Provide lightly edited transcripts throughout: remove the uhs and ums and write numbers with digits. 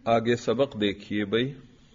آگے سبق دیکھیے بھائی.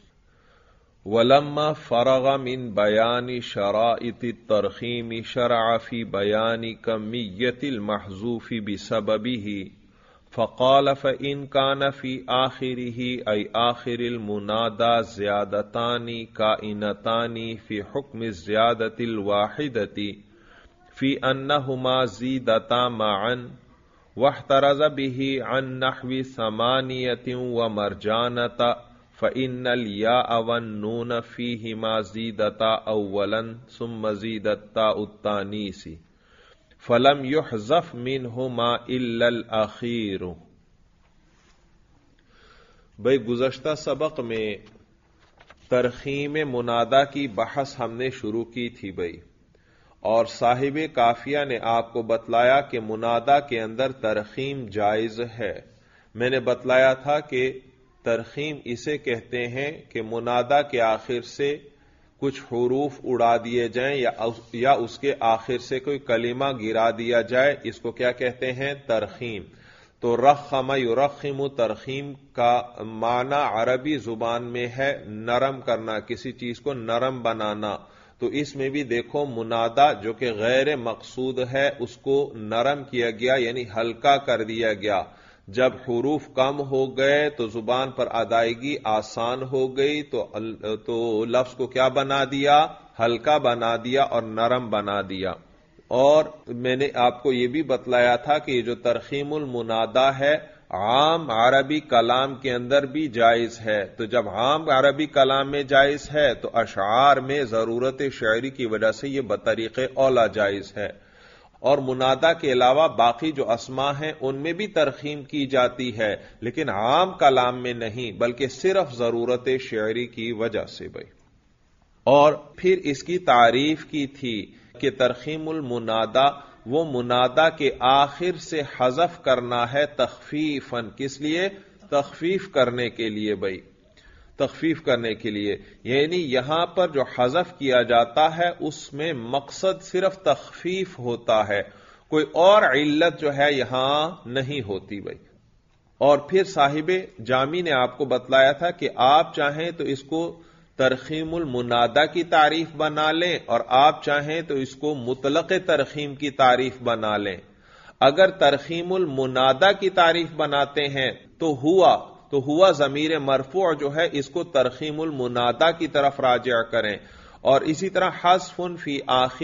ولما فرغ من بیان شرائط الترخیم شرع فی بیان کمیت المحذوف بسببه فقال فإن كان في آخره أي آخر المنادى زيادتان كائنتان في حكم الزيادة الواحدة في أنهما زيدتا معا واحترز به عن نحو ثمانية ومرجانة فإن الياء والنون فيهما زيدتا أولا ثم زيدتا التانيث فلم يحذف منهما إلا الأخير. بھئی گزشتہ سبق میں ترخیم منادا کی بحث ہم نے شروع کی تھی بھئی، اور صاحب کافیہ نے آپ کو بتلایا کہ منادا کے اندر ترخیم جائز ہے. میں نے بتلایا تھا کہ ترخیم اسے کہتے ہیں کہ منادا کے آخر سے کچھ حروف اڑا دیے جائیں یا اس کے آخر سے کوئی کلمہ گرا دیا جائے، اس کو کیا کہتے ہیں؟ ترخیم. تو رخم یرخم ترخیم کا معنی عربی زبان میں ہے نرم کرنا، کسی چیز کو نرم بنانا. تو اس میں بھی دیکھو منادا جو کہ غیر مقصود ہے اس کو نرم کیا گیا، یعنی ہلکا کر دیا گیا. جب حروف کم ہو گئے تو زبان پر ادائیگی آسان ہو گئی، تو لفظ کو کیا بنا دیا؟ ہلکا بنا دیا اور نرم بنا دیا. اور میں نے آپ کو یہ بھی بتلایا تھا کہ یہ جو ترخیم المنادا ہے عام عربی کلام کے اندر بھی جائز ہے. تو جب عام عربی کلام میں جائز ہے تو اشعار میں ضرورت شعری کی وجہ سے یہ بطریق اولا جائز ہے. اور منادا کے علاوہ باقی جو اسما ہیں ان میں بھی ترخیم کی جاتی ہے، لیکن عام کلام میں نہیں، بلکہ صرف ضرورت شعری کی وجہ سے بھائی. اور پھر اس کی تعریف کی تھی کہ ترخیم المنادا وہ منادا کے آخر سے حذف کرنا ہے تخفیفاً. کس لیے؟ تخفیف کرنے کے لیے بھائی، تخفیف کرنے کے لیے. یعنی یہاں پر جو حذف کیا جاتا ہے اس میں مقصد صرف تخفیف ہوتا ہے، کوئی اور علت جو ہے یہاں نہیں ہوتی بھائی. اور پھر صاحب جامی نے آپ کو بتلایا تھا کہ آپ چاہیں تو اس کو ترخیم المنادا کی تعریف بنا لیں اور آپ چاہیں تو اس کو مطلق ترخیم کی تعریف بنا لیں. اگر ترخیم المنادا کی تعریف بناتے ہیں تو ہوا ضمیر مرفوع جو ہے اس کو ترخیم المنادا کی طرف راجع کریں. اور اسی طرح حذف فی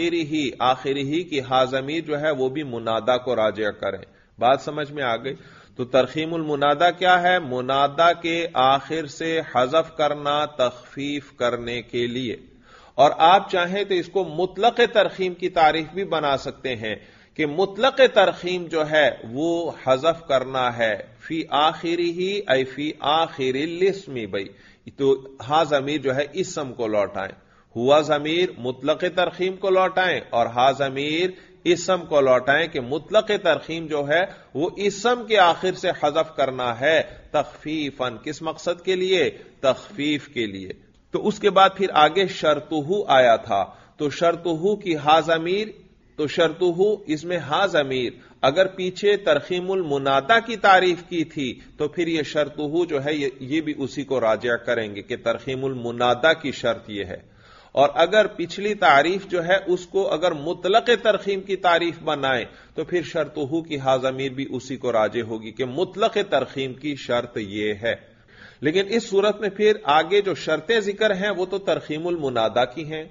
آخری کی ہا ضمیر جو ہے وہ بھی منادا کو راجع کریں. بات سمجھ میں آ گئی؟ تو ترخیم المنادا کیا ہے؟ منادا کے آخر سے حذف کرنا تخفیف کرنے کے لیے. اور آپ چاہیں تو اس کو مطلق ترخیم کی تعریف بھی بنا سکتے ہیں کہ مطلق ترخیم جو ہے وہ حذف کرنا ہے فی آخری فی آخر الاسم بھائی. تو ہا ضمیر جو ہے اسم کو لوٹائیں، ہوا ضمیر مطلق ترخیم کو لوٹائیں اور ہا ضمیر اسم کو لوٹائیں کہ مطلق ترخیم جو ہے وہ اسم کے آخر سے حذف کرنا ہے تخفیفاً. کس مقصد کے لیے؟ تخفیف کے لیے. تو اس کے بعد پھر آگے شرطہ آیا تھا. تو شرطہ کی ہا ضمیر، تو شرطہ اس میں ہا ضمیر اگر پیچھے ترخیم المنادا کی تعریف کی تھی تو پھر یہ شرطہ جو ہے یہ بھی اسی کو راجع کریں گے کہ ترخیم المنادا کی شرط یہ ہے. اور اگر پچھلی تعریف جو ہے اس کو اگر مطلق ترخیم کی تعریف بنائیں تو پھر شرطہ کی ہا ضمیر بھی اسی کو راجع ہوگی کہ مطلق ترخیم کی شرط یہ ہے. لیکن اس صورت میں پھر آگے جو شرطیں ذکر ہیں وہ تو ترخیم المنادا کی ہیں.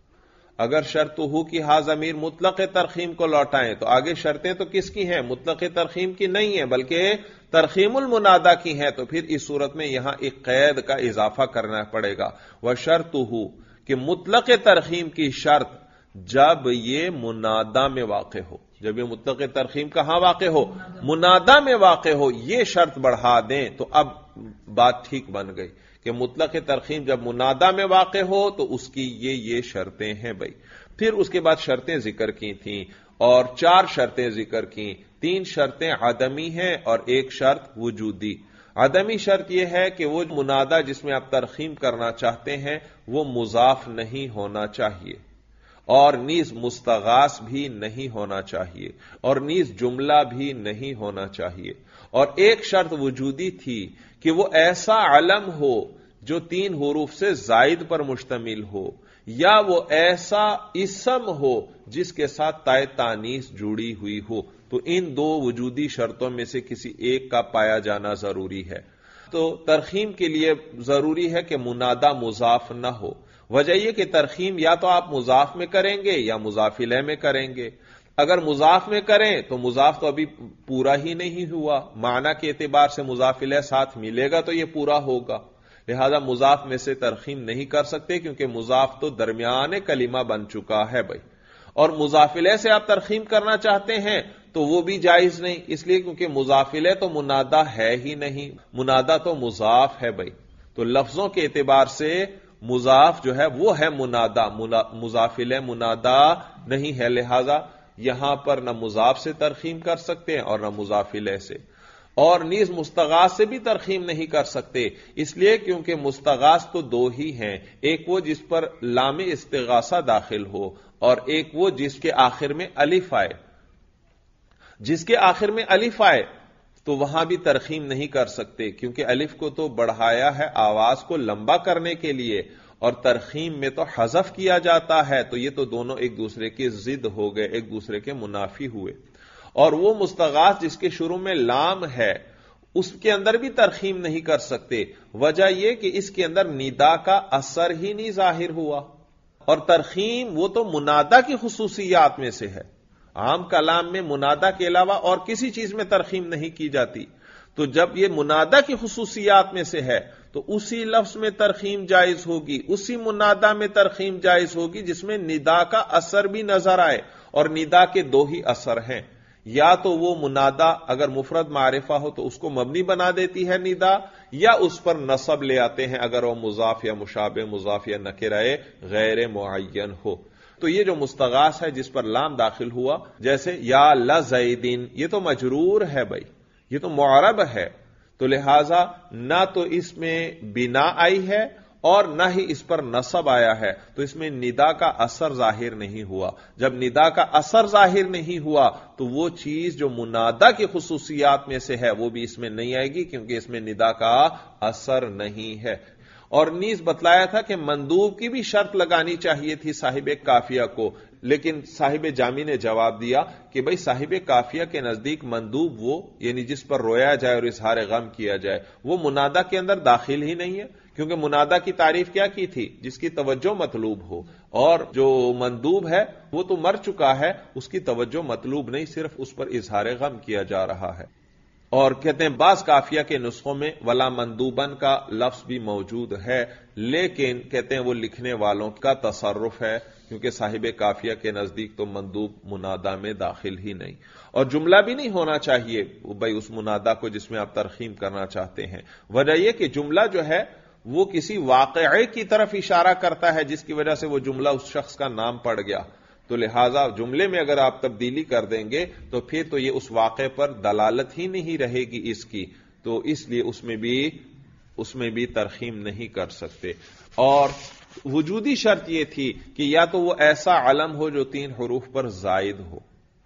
اگر شرطہ کی ہا ضمیر مطلق ترخیم کو لوٹائیں تو آگے شرطیں تو کس کی ہیں؟ مطلق ترخیم کی نہیں ہیں بلکہ ترخیم المنادا کی ہیں. تو پھر اس صورت میں یہاں ایک قید کا اضافہ کرنا پڑے گا. وشرطہ کہ مطلق ترخیم کی شرط جب یہ منادا میں واقع ہو. جب یہ مطلق ترخیم کہاں واقع ہو؟ منادا میں واقع ہو. یہ شرط بڑھا دیں تو اب بات ٹھیک بن گئی کہ مطلق ترخیم جب منادا میں واقع ہو تو اس کی یہ شرطیں ہیں بھائی. پھر اس کے بعد شرطیں ذکر کی تھیں اور 4 شرطیں ذکر کی. 3 شرطیں عدمی ہیں اور 1 شرط وجودی. عدمی شرط یہ ہے کہ وہ منادا جس میں آپ ترخیم کرنا چاہتے ہیں وہ مضاف نہیں ہونا چاہیے اور نیز مستغاث بھی نہیں ہونا چاہیے اور نیز جملہ بھی نہیں ہونا چاہیے. اور ایک شرط وجودی تھی کہ وہ ایسا علم ہو جو 3 حروف سے زائد پر مشتمل ہو، یا وہ ایسا اسم ہو جس کے ساتھ تائے تانیث جڑی ہوئی ہو۔ تو ان 2 وجودی شرطوں میں سے کسی ایک کا پایا جانا ضروری ہے۔ تو ترخیم کے لیے ضروری ہے کہ منادا مضاف نہ ہو۔ وجہ یہ کہ ترخیم یا تو آپ مضاف میں کریں گے یا مضاف الیہ میں کریں گے۔ اگر مضاف میں کریں تو مضاف تو ابھی پورا ہی نہیں ہوا، معنی کے اعتبار سے مضاف الیہ ساتھ ملے گا تو یہ پورا ہوگا، لہذا مضاف میں سے ترخیم نہیں کر سکتے کیونکہ مضاف تو درمیان کلمہ بن چکا ہے بھائی۔ اور مضاف الیہ سے آپ ترخیم کرنا چاہتے ہیں تو وہ بھی جائز نہیں، اس لیے کیونکہ مضاف الیہ تو منادا ہے ہی نہیں، منادا تو مضاف ہے بھائی۔ تو لفظوں کے اعتبار سے مضاف جو ہے وہ ہے منادا، مضاف الیہ منادا نہیں ہے، لہذا یہاں پر نہ مضاف سے ترخیم کر سکتے ہیں اور نہ مضاف الیہ سے، اور نیز مستغاث سے بھی ترخیم نہیں کر سکتے، اس لیے کیونکہ مستغاث تو 2 ہی ہیں، ایک وہ جس پر لام استغاثہ داخل ہو اور ایک وہ جس کے آخر میں الف آئے۔ جس کے آخر میں الف آئے تو وہاں بھی ترخیم نہیں کر سکتے کیونکہ الف کو تو بڑھایا ہے آواز کو لمبا کرنے کے لیے، اور ترخیم میں تو حذف کیا جاتا ہے، تو یہ تو دونوں ایک دوسرے کی ضد ہو گئے، ایک دوسرے کے منافی ہوئے۔ اور وہ مستغاث جس کے شروع میں لام ہے اس کے اندر بھی ترخیم نہیں کر سکتے، وجہ یہ کہ اس کے اندر ندا کا اثر ہی نہیں ظاہر ہوا، اور ترخیم وہ تو منادا کی خصوصیات میں سے ہے، عام کلام میں منادا کے علاوہ اور کسی چیز میں ترخیم نہیں کی جاتی، تو جب یہ منادا کی خصوصیات میں سے ہے تو اسی لفظ میں ترخیم جائز ہوگی، اسی منادا میں ترخیم جائز ہوگی جس میں ندا کا اثر بھی نظر آئے، اور ندا کے 2 ہی اثر ہیں، یا تو وہ منادا اگر مفرد معرفہ ہو تو اس کو مبنی بنا دیتی ہے ندا، یا اس پر نصب لے آتے ہیں اگر وہ مضاف یا مشابہ مضاف یا نکرہ غیر معین ہو۔ تو یہ جو مستغاث ہے جس پر لام داخل ہوا، جیسے یا لزیدین، یہ تو مجرور ہے بھائی، یہ تو معرب ہے، تو لہذا نہ تو اس میں بنا آئی ہے اور نہ ہی اس پر نصب آیا ہے، تو اس میں ندا کا اثر ظاہر نہیں ہوا۔ جب ندا کا اثر ظاہر نہیں ہوا تو وہ چیز جو منادا کی خصوصیات میں سے ہے وہ بھی اس میں نہیں آئے گی کیونکہ اس میں ندا کا اثر نہیں ہے۔ اور نیز بتلایا تھا کہ مندوب کی بھی شرط لگانی چاہیے تھی صاحب قافیہ کو، لیکن صاحب جامی نے جواب دیا کہ بھئی صاحب قافیہ کے نزدیک مندوب وہ یعنی جس پر رویا جائے اور اظہار غم کیا جائے وہ منادا کے اندر داخل ہی نہیں ہے، کیونکہ منادا کی تعریف کیا کی تھی؟ جس کی توجہ مطلوب ہو، اور جو مندوب ہے وہ تو مر چکا ہے، اس کی توجہ مطلوب نہیں، صرف اس پر اظہار غم کیا جا رہا ہے۔ اور کہتے ہیں بعض قافیہ کے نسخوں میں ولا مندوبن کا لفظ بھی موجود ہے، لیکن کہتے ہیں وہ لکھنے والوں کا تصرف ہے، کیونکہ صاحب قافیہ کے نزدیک تو مندوب منادا میں داخل ہی نہیں، اور جملہ بھی نہیں ہونا چاہیے بھائی اس منادا کو جس میں آپ ترخیم کرنا چاہتے ہیں۔ وجہ یہ کہ جملہ جو ہے وہ کسی واقعے کی طرف اشارہ کرتا ہے جس کی وجہ سے وہ جملہ اس شخص کا نام پڑ گیا، تو لہذا جملے میں اگر آپ تبدیلی کر دیں گے تو پھر تو یہ اس واقعے پر دلالت ہی نہیں رہے گی اس کی، تو اس لیے اس میں بھی ترخیم نہیں کر سکتے۔ اور وجودی شرط یہ تھی کہ یا تو وہ ایسا علم ہو جو 3 حروف پر زائد ہو،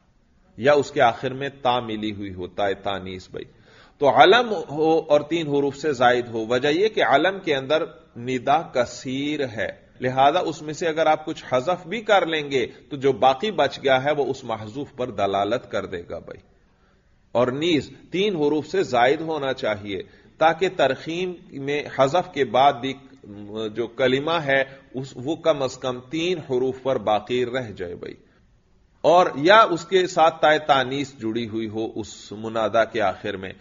یا اس کے آخر میں تا ملی ہوئی ہو، تا تانیث بھائی، تو علم ہو اور 3 حروف سے زائد ہو۔ وجہ یہ کہ علم کے اندر ندا کثیر ہے، لہذا اس میں سے اگر آپ کچھ حذف بھی کر لیں گے تو جو باقی بچ گیا ہے وہ اس محذوف پر دلالت کر دے گا بھائی۔ اور نیز 3 حروف سے زائد ہونا چاہیے تاکہ ترخیم میں حذف کے بعد بھی جو کلمہ ہے وہ کم از کم 3 حروف پر باقی رہ جائے بھائی، اور یا اس کے ساتھ تائے تانیث جڑی ہوئی ہو اس منادا کے آخر میں۔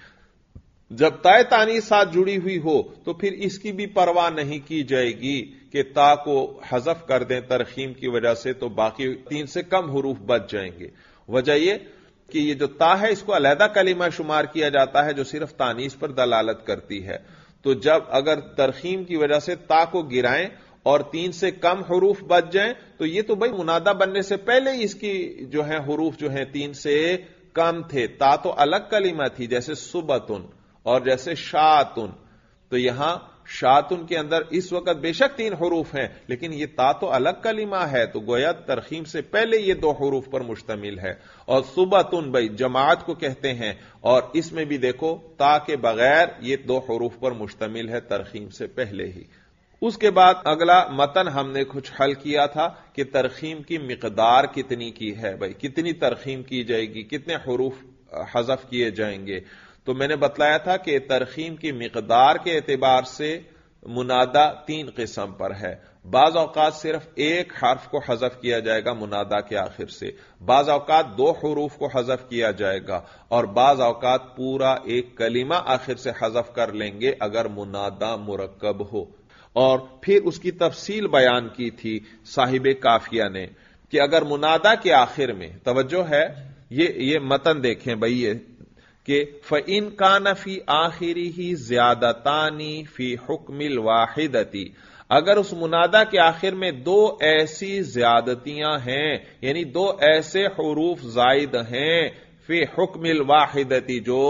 جب تائے تانیث ساتھ جڑی ہوئی ہو تو پھر اس کی بھی پرواہ نہیں کی جائے گی کہ تا کو حذف کر دیں ترخیم کی وجہ سے تو باقی 3 سے کم حروف بچ جائیں گے۔ وجہ یہ کہ یہ جو تا ہے اس کو علیحدہ کلمہ شمار کیا جاتا ہے جو صرف تانیث پر دلالت کرتی ہے، تو جب اگر ترخیم کی وجہ سے تا کو گرائیں اور 3 سے کم حروف بچ جائیں تو یہ تو بھائی منادا بننے سے پہلے ہی اس کی جو ہیں حروف جو ہیں 3 سے کم تھے، تا تو الگ کلمہ تھی جیسے صبتن اور جیسے شاتن، تو یہاں شاتن کے اندر اس وقت بے شک 3 حروف ہیں، لیکن یہ تا تو الگ کلمہ ہے، تو گویا ترخیم سے پہلے یہ 2 حروف پر مشتمل ہے. اور صبتن بھائی جماعت کو کہتے ہیں، اور اس میں بھی دیکھو تا کے بغیر یہ 2 حروف پر مشتمل ہے ترخیم سے پہلے ہی. اس کے بعد اگلا متن ہم نے کچھ حل کیا تھا کہ ترخیم کی مقدار کتنی کی ہے، بھائی کتنی ترخیم کی جائے گی، کتنے حروف حذف کیے جائیں گے. تو میں نے بتلایا تھا کہ ترخیم کی مقدار کے اعتبار سے منادا 3 قسم پر ہے. بعض اوقات صرف ایک حرف کو حذف کیا جائے گا منادا کے آخر سے، بعض اوقات 2 حروف کو حذف کیا جائے گا، اور بعض اوقات پورا ایک کلمہ آخر سے حذف کر لیں گے اگر منادا مرکب ہو. اور پھر اس کی تفصیل بیان کی تھی صاحب کافیہ نے کہ اگر منادا کے آخر میں، توجہ ہے یہ متن دیکھیں بھائی، یہ کہ فَإِن كَانَ فِي آخِرِهِ زِيَادَتَانِ فِي حُكْمِ الْوَاحِدَةِ، اگر اس منادا کے آخر میں 2 ایسی زیادتیاں ہیں، یعنی 2 ایسے حروف زائد ہیں فی حکم الواحدتی جو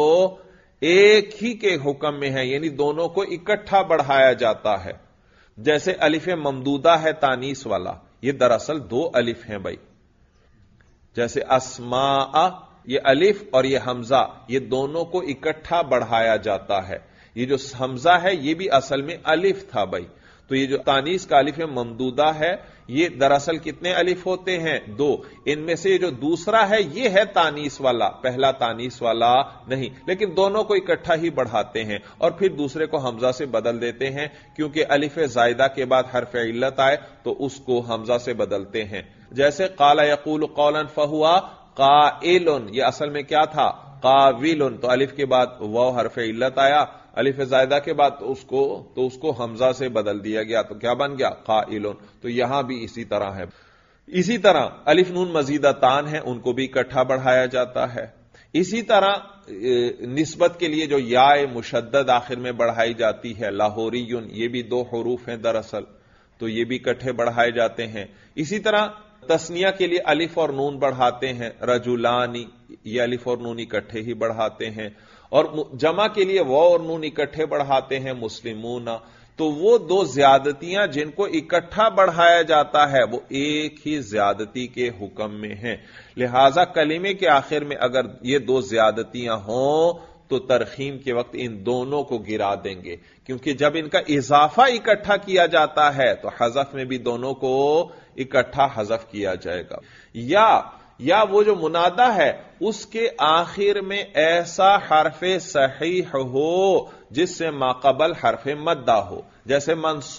ایک ہی کے حکم میں ہیں، یعنی دونوں کو اکٹھا بڑھایا جاتا ہے. جیسے الف ممدودہ ہے تانیس والا، یہ دراصل 2 الف ہیں بھائی. جیسے اسماء، یہ الف اور یہ حمزہ، یہ دونوں کو اکٹھا بڑھایا جاتا ہے. یہ جو حمزہ ہے یہ بھی اصل میں الف تھا بھائی. تو یہ جو تانیس کا الف ممدودہ ہے یہ دراصل کتنے الف ہوتے ہیں؟ 2. ان میں سے جو دوسرا ہے یہ ہے تانیس والا، پہلا تانیس والا نہیں، لیکن دونوں کو اکٹھا ہی بڑھاتے ہیں اور پھر دوسرے کو حمزہ سے بدل دیتے ہیں، کیونکہ الف زائدہ کے بعد حرف علت آئے تو اس کو حمزہ سے بدلتے ہیں. جیسے قال یقول قولا فہوا قائل، یہ اصل میں کیا تھا؟ قاویل. تو الف کے بعد واو حرف علت آیا، الف زائدہ کے بعد تو اس کو حمزہ سے بدل دیا گیا، تو کیا بن گیا؟ قائل. تو یہاں بھی اسی طرح ہے. اسی طرح الف نون مزیدہ تان ہیں، ان کو بھی اکٹھا بڑھایا جاتا ہے. اسی طرح نسبت کے لیے جو یا مشدد آخر میں بڑھائی جاتی ہے، لاہوری، یہ بھی 2 حروف ہیں دراصل، تو یہ بھی اکٹھے بڑھائے جاتے ہیں. اسی طرح تسنیہ کے لیے الف اور نون بڑھاتے ہیں، رجلانی، یہ الف اور نون اکٹھے ہی بڑھاتے ہیں. اور جمع کے لیے واو اور نون اکٹھے بڑھاتے ہیں، مسلمون. تو وہ 2 زیادتیاں جن کو اکٹھا بڑھایا جاتا ہے وہ ایک ہی زیادتی کے حکم میں ہیں. لہذا کلمے کے آخر میں اگر یہ 2 زیادتیاں ہوں تو ترخیم کے وقت ان دونوں کو گرا دیں گے، کیونکہ جب ان کا اضافہ اکٹھا کیا جاتا ہے تو حذف میں بھی دونوں کو اکٹھا حذف کیا جائے گا. یا وہ جو منادا ہے اس کے آخر میں ایسا حرف صحیح ہو جس سے ماقبل حرف مدہ ہو، جیسے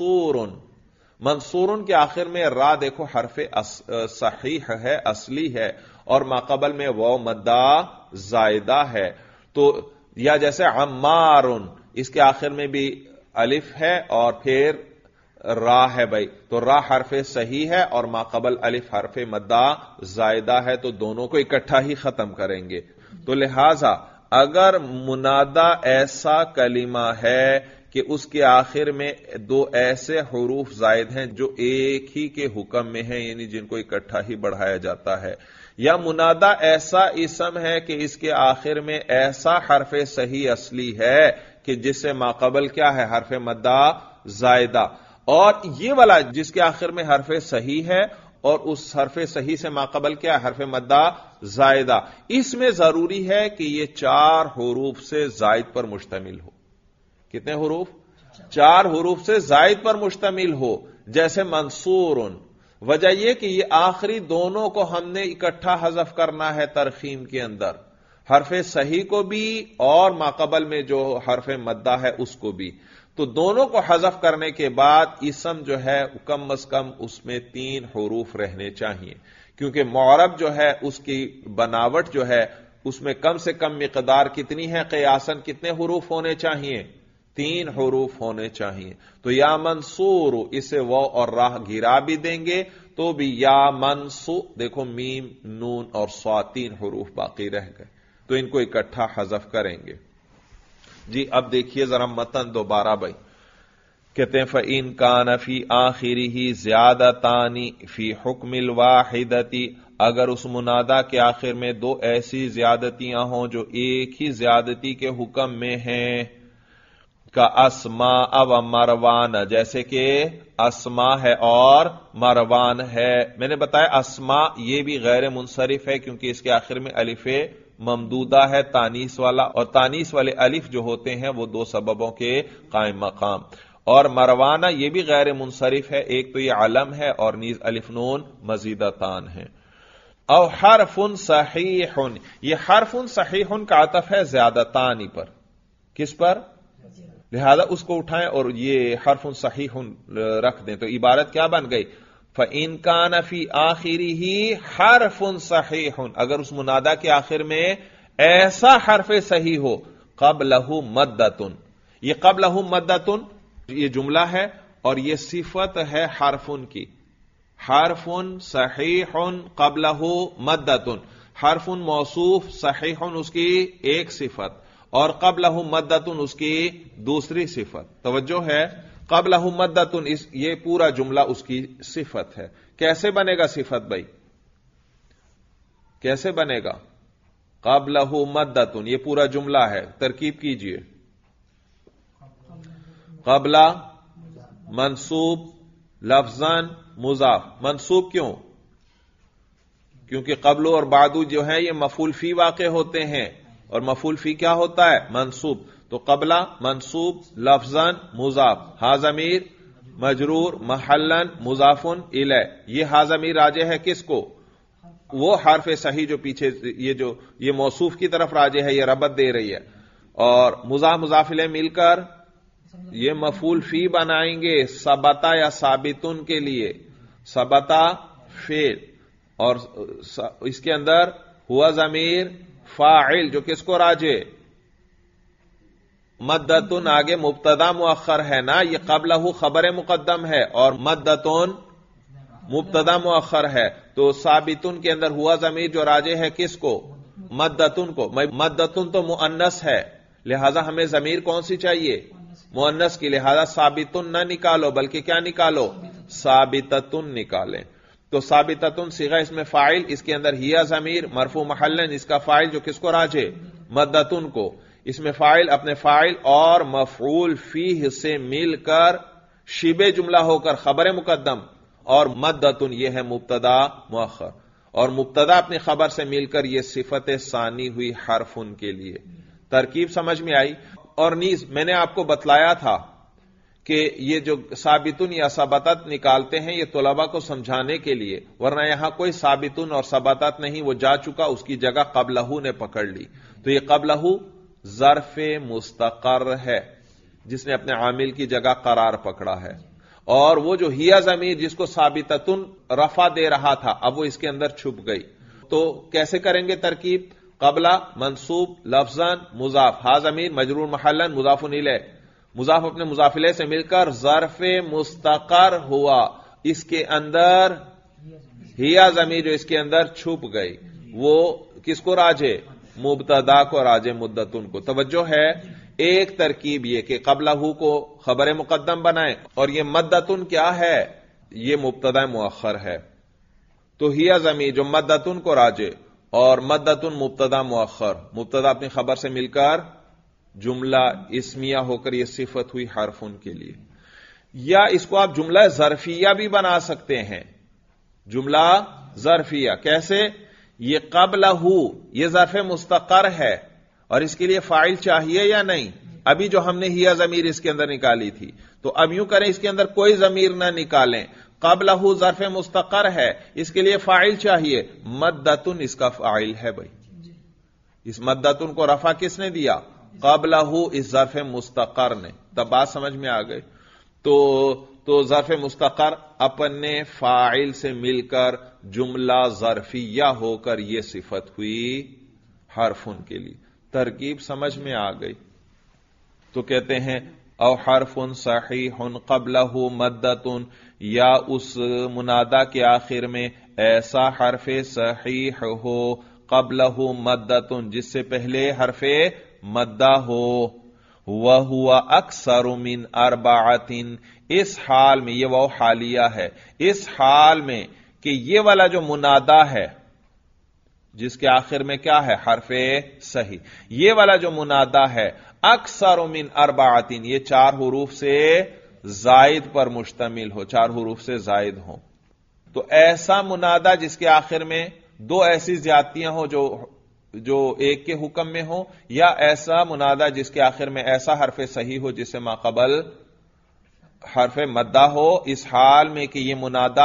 منصورن کے آخر میں را دیکھو حرف صحیح ہے، اصلی ہے، اور ماقبل میں واو مدہ زائدہ ہے. تو یا جیسے عمارن، اس کے آخر میں بھی الف ہے اور پھر را ہے بھائی، تو را حرف صحیح ہے اور ماقبل الف حرف مدہ زائدہ ہے، تو دونوں کو اکٹھا ہی ختم کریں گے. تو لہذا اگر منادا ایسا کلمہ ہے کہ اس کے آخر میں 2 ایسے حروف زائد ہیں جو ایک ہی کے حکم میں ہیں، یعنی جن کو اکٹھا ہی بڑھایا جاتا ہے، یا منادا ایسا اسم ہے کہ اس کے آخر میں ایسا حرف صحیح اصلی ہے کہ جس سے ماقبل کیا ہے؟ حرف مدہ زائدہ. اور یہ والا جس کے آخر میں حرف صحیح ہے اور اس حرف صحیح سے ماقبل کیا ہے؟ حرف مدہ زائدہ. اس میں ضروری ہے کہ یہ 4 حروف سے زائد پر مشتمل ہو. کتنے حروف؟ 4 حروف سے زائد پر مشتمل ہو. جیسے منصورن، وجہ یہ کہ یہ آخری دونوں کو ہم نے اکٹھا حذف کرنا ہے ترخیم کے اندر، حرف صحیح کو بھی اور ماقبل میں جو حرف مدہ ہے اس کو بھی. تو دونوں کو حذف کرنے کے بعد اسم جو ہے کم از کم اس میں 3 حروف رہنے چاہیے، کیونکہ معرب جو ہے اس کی بناوٹ جو ہے اس میں کم سے کم مقدار کتنی ہے؟ قیاساً کتنے حروف ہونے چاہیے؟ 3 حروف ہونے چاہیے. تو یا منصور، اسے واو اور راہ گرا بھی دیں گے تو بھی یا منصو، دیکھو میم نون اور صاد 3 حروف باقی رہ گئے، تو ان کو اکٹھا حذف کریں گے. جی اب دیکھیے ذرا متن دوبارہ بھائی. کہتے ہیں فَإِن كَانَ فِي آخِرِهِ زِيَادَتَانِ فِي حُكْمِ الْوَاحِدَةِ، اگر اس منادا کے آخر میں 2 ایسی زیادتیاں ہوں جو ایک ہی زیادتی کے حکم میں ہیں، کا اسماء و مروان، جیسے کہ اسماء ہے اور مروان ہے۔ میں نے بتایا اسماء یہ بھی غیر منصرف ہے کیونکہ اس کے آخر میں الف ممدودہ ہے تانیث والا، اور تانیث والے الف جو ہوتے ہیں وہ دو سببوں کے قائم مقام۔ اور مروانہ یہ بھی غیر منصرف ہے، ایک تو یہ علم ہے اور نیز الف نون مزیدتان ہے۔ او حرف صحیح، یہ حرف صحیح کا عطف ہے زیادتانی پر، کس پر؟ لہذا اس کو اٹھائیں اور یہ حرف صحیح رکھ دیں تو عبارت کیا بن گئی؟ فَإِن كَانَ فِي آخِرِهِ حَرْفٌ صَحِيحٌ، اگر اس منادہ کے آخر میں ایسا حرف صحیح ہو قَبْلَهُ مَدَّةٌ، یہ قَبْلَهُ مَدَّةٌ یہ جملہ ہے اور یہ صفت ہے حرفن کی، حرف صحیح قبلہ مدۃ، حرف موصوف صحیح اس کی ایک صفت اور قبلہ مدۃ اس کی دوسری صفت۔ توجہ ہے، قبلہ مدۃ یہ پورا جملہ اس کی صفت ہے۔ کیسے بنے گا صفت بھائی؟ کیسے بنے گا؟ قبلہ مدۃ یہ پورا جملہ ہے، ترکیب کیجئے۔ قبلہ منصوب لفظاً مضاف، منصوب کیوں؟ کیونکہ قبل اور بعد جو ہیں یہ مفعول فی واقع ہوتے ہیں، اور مفعول فی کیا ہوتا ہے؟ منصوب۔ تو قبلہ منصوب لفظاً مضاف، ہا ضمیر مجرور محلاً مضاف الیہ، یہ ہا ضمیر راجع ہے کس کو؟ وہ حرف صحیح جو پیچھے یہ موصوف کی طرف راجع ہے، یہ ربط دے رہی ہے، اور مضاف مضاف الیہ مل کر یہ مفعول فی بنائیں گے ثبتا یا ثابتن کے لیے، ثبتا فعل، اور اس کے اندر ہوا ضمیر فاعل جو کس کو راجع؟ مدتن آگے مبتدا مؤخر ہے نا، یہ قبلہ خبر مقدم ہے اور مدتن مبتدا مؤخر ہے، تو ثابتن کے اندر ہوا ضمیر جو راجع ہے کس کو؟ مدتن کو۔ مدتن تو مؤنث ہے، لہذا ہمیں ضمیر کون سی چاہیے؟ مؤنث کی، لہذا ثابتن نہ نکالو بلکہ کیا نکالو؟ ثابتتن نکالیں۔ تو ثابتتن صیغہ اس میں فاعل، اس کے اندر ہیا ضمیر مرفوع محلن، اس کا فاعل جو کس کو راجع؟ مدتن کو۔ اس میں فاعل اپنے فاعل اور مفعول فیہ سے مل کر شبہ جملہ ہو کر خبر مقدم، اور مدتن یہ ہے مبتدا مؤخر، اور مبتدا اپنی خبر سے مل کر یہ صفت ثانی ہوئی حرفن کے لیے۔ ترکیب سمجھ میں آئی؟ اور نیز میں نے آپ کو بتلایا تھا کہ یہ جو ثابتن یا ثبتت نکالتے ہیں یہ طلباء کو سمجھانے کے لیے، ورنہ یہاں کوئی ثابتن اور ثبتت نہیں، وہ جا چکا، اس کی جگہ قبلہ نے پکڑ لی۔ تو یہ قبلہ ظرف مستقر ہے جس نے اپنے عامل کی جگہ قرار پکڑا ہے، اور وہ جو ہیا ضمیر جس کو ثابتتن رفع دے رہا تھا اب وہ اس کے اندر چھپ گئی۔ تو کیسے کریں گے ترکیب؟ قبلہ منصوب لفظاً مضاف، ہا ضمیر مجرور محلاً مضاف الیہ، مضاف اپنے مضاف الیہ سے مل کر ظرف مستقر ہوا، اس کے اندر ہیا ضمیر جو اس کے اندر چھپ گئی وہ کس کو راجع؟ مبتدا کو راجع مدتن کو۔ توجہ ہے، ایک ترکیب یہ کہ قبلہ کو خبر مقدم بنائیں، اور یہ مدتن کیا ہے؟ یہ مبتدا مؤخر ہے، تو ہیا ضمیر جو مدتن کو راجع اور مدتن مبتدا مؤخر، مبتدا اپنی خبر سے مل کر جملہ اسمیہ ہو کر یہ صفت ہوئی حرفن کے لیے۔ یا اس کو آپ جملہ ظرفیہ بھی بنا سکتے ہیں، جملہ ظرفیہ کیسے؟ یہ قبلہ یہ ظرف مستقر ہے اور اس کے لیے فاعل چاہیے یا نہیں؟ ابھی جو ہم نے ہیا ضمیر اس کے اندر نکالی تھی، تو اب یوں کریں اس کے اندر کوئی ضمیر نہ نکالیں، قبلہ ظرف مستقر ہے، اس کے لیے فاعل چاہیے، مدتن اس کا فاعل ہے بھائی، اس مدتن کو رفع کس نے دیا؟ قبلہ اس ظرف مستقر نے۔ تب بات سمجھ میں آ گئی؟ تو ظرف مستقر اپنے فاعل سے مل کر جملہ ظرفیہ ہو کر یہ صفت ہوئی حرفن کے لیے۔ ترکیب سمجھ میں آ گئی؟ تو کہتے ہیں او حرف صحیح قبلہ مدتن، یا اس منادہ کے آخر میں ایسا حرف صحیح ہو قبلہ مدتن جس سے پہلے حرف مدہ ہو، وَهُوَ أَكْثَرُ مِنْ أَرْبَعَةٍ، اس حال میں، یہ وہ حالیہ ہے، اس حال میں کہ یہ والا جو منادہ ہے جس کے آخر میں کیا ہے؟ حرف صحیح، یہ والا جو منادہ ہے اکثر من اربعتین، یہ 4 حروف سے زائد پر مشتمل ہو، 4 حروف سے زائد ہو. تو ایسا منادا جس کے آخر میں 2 ایسی زیادتیاں ہوں جو ایک کے حکم میں ہو، یا ایسا منادا جس کے آخر میں ایسا حرف صحیح ہو جسے ماقبل حرف مدہ ہو، اس حال میں کہ یہ منادا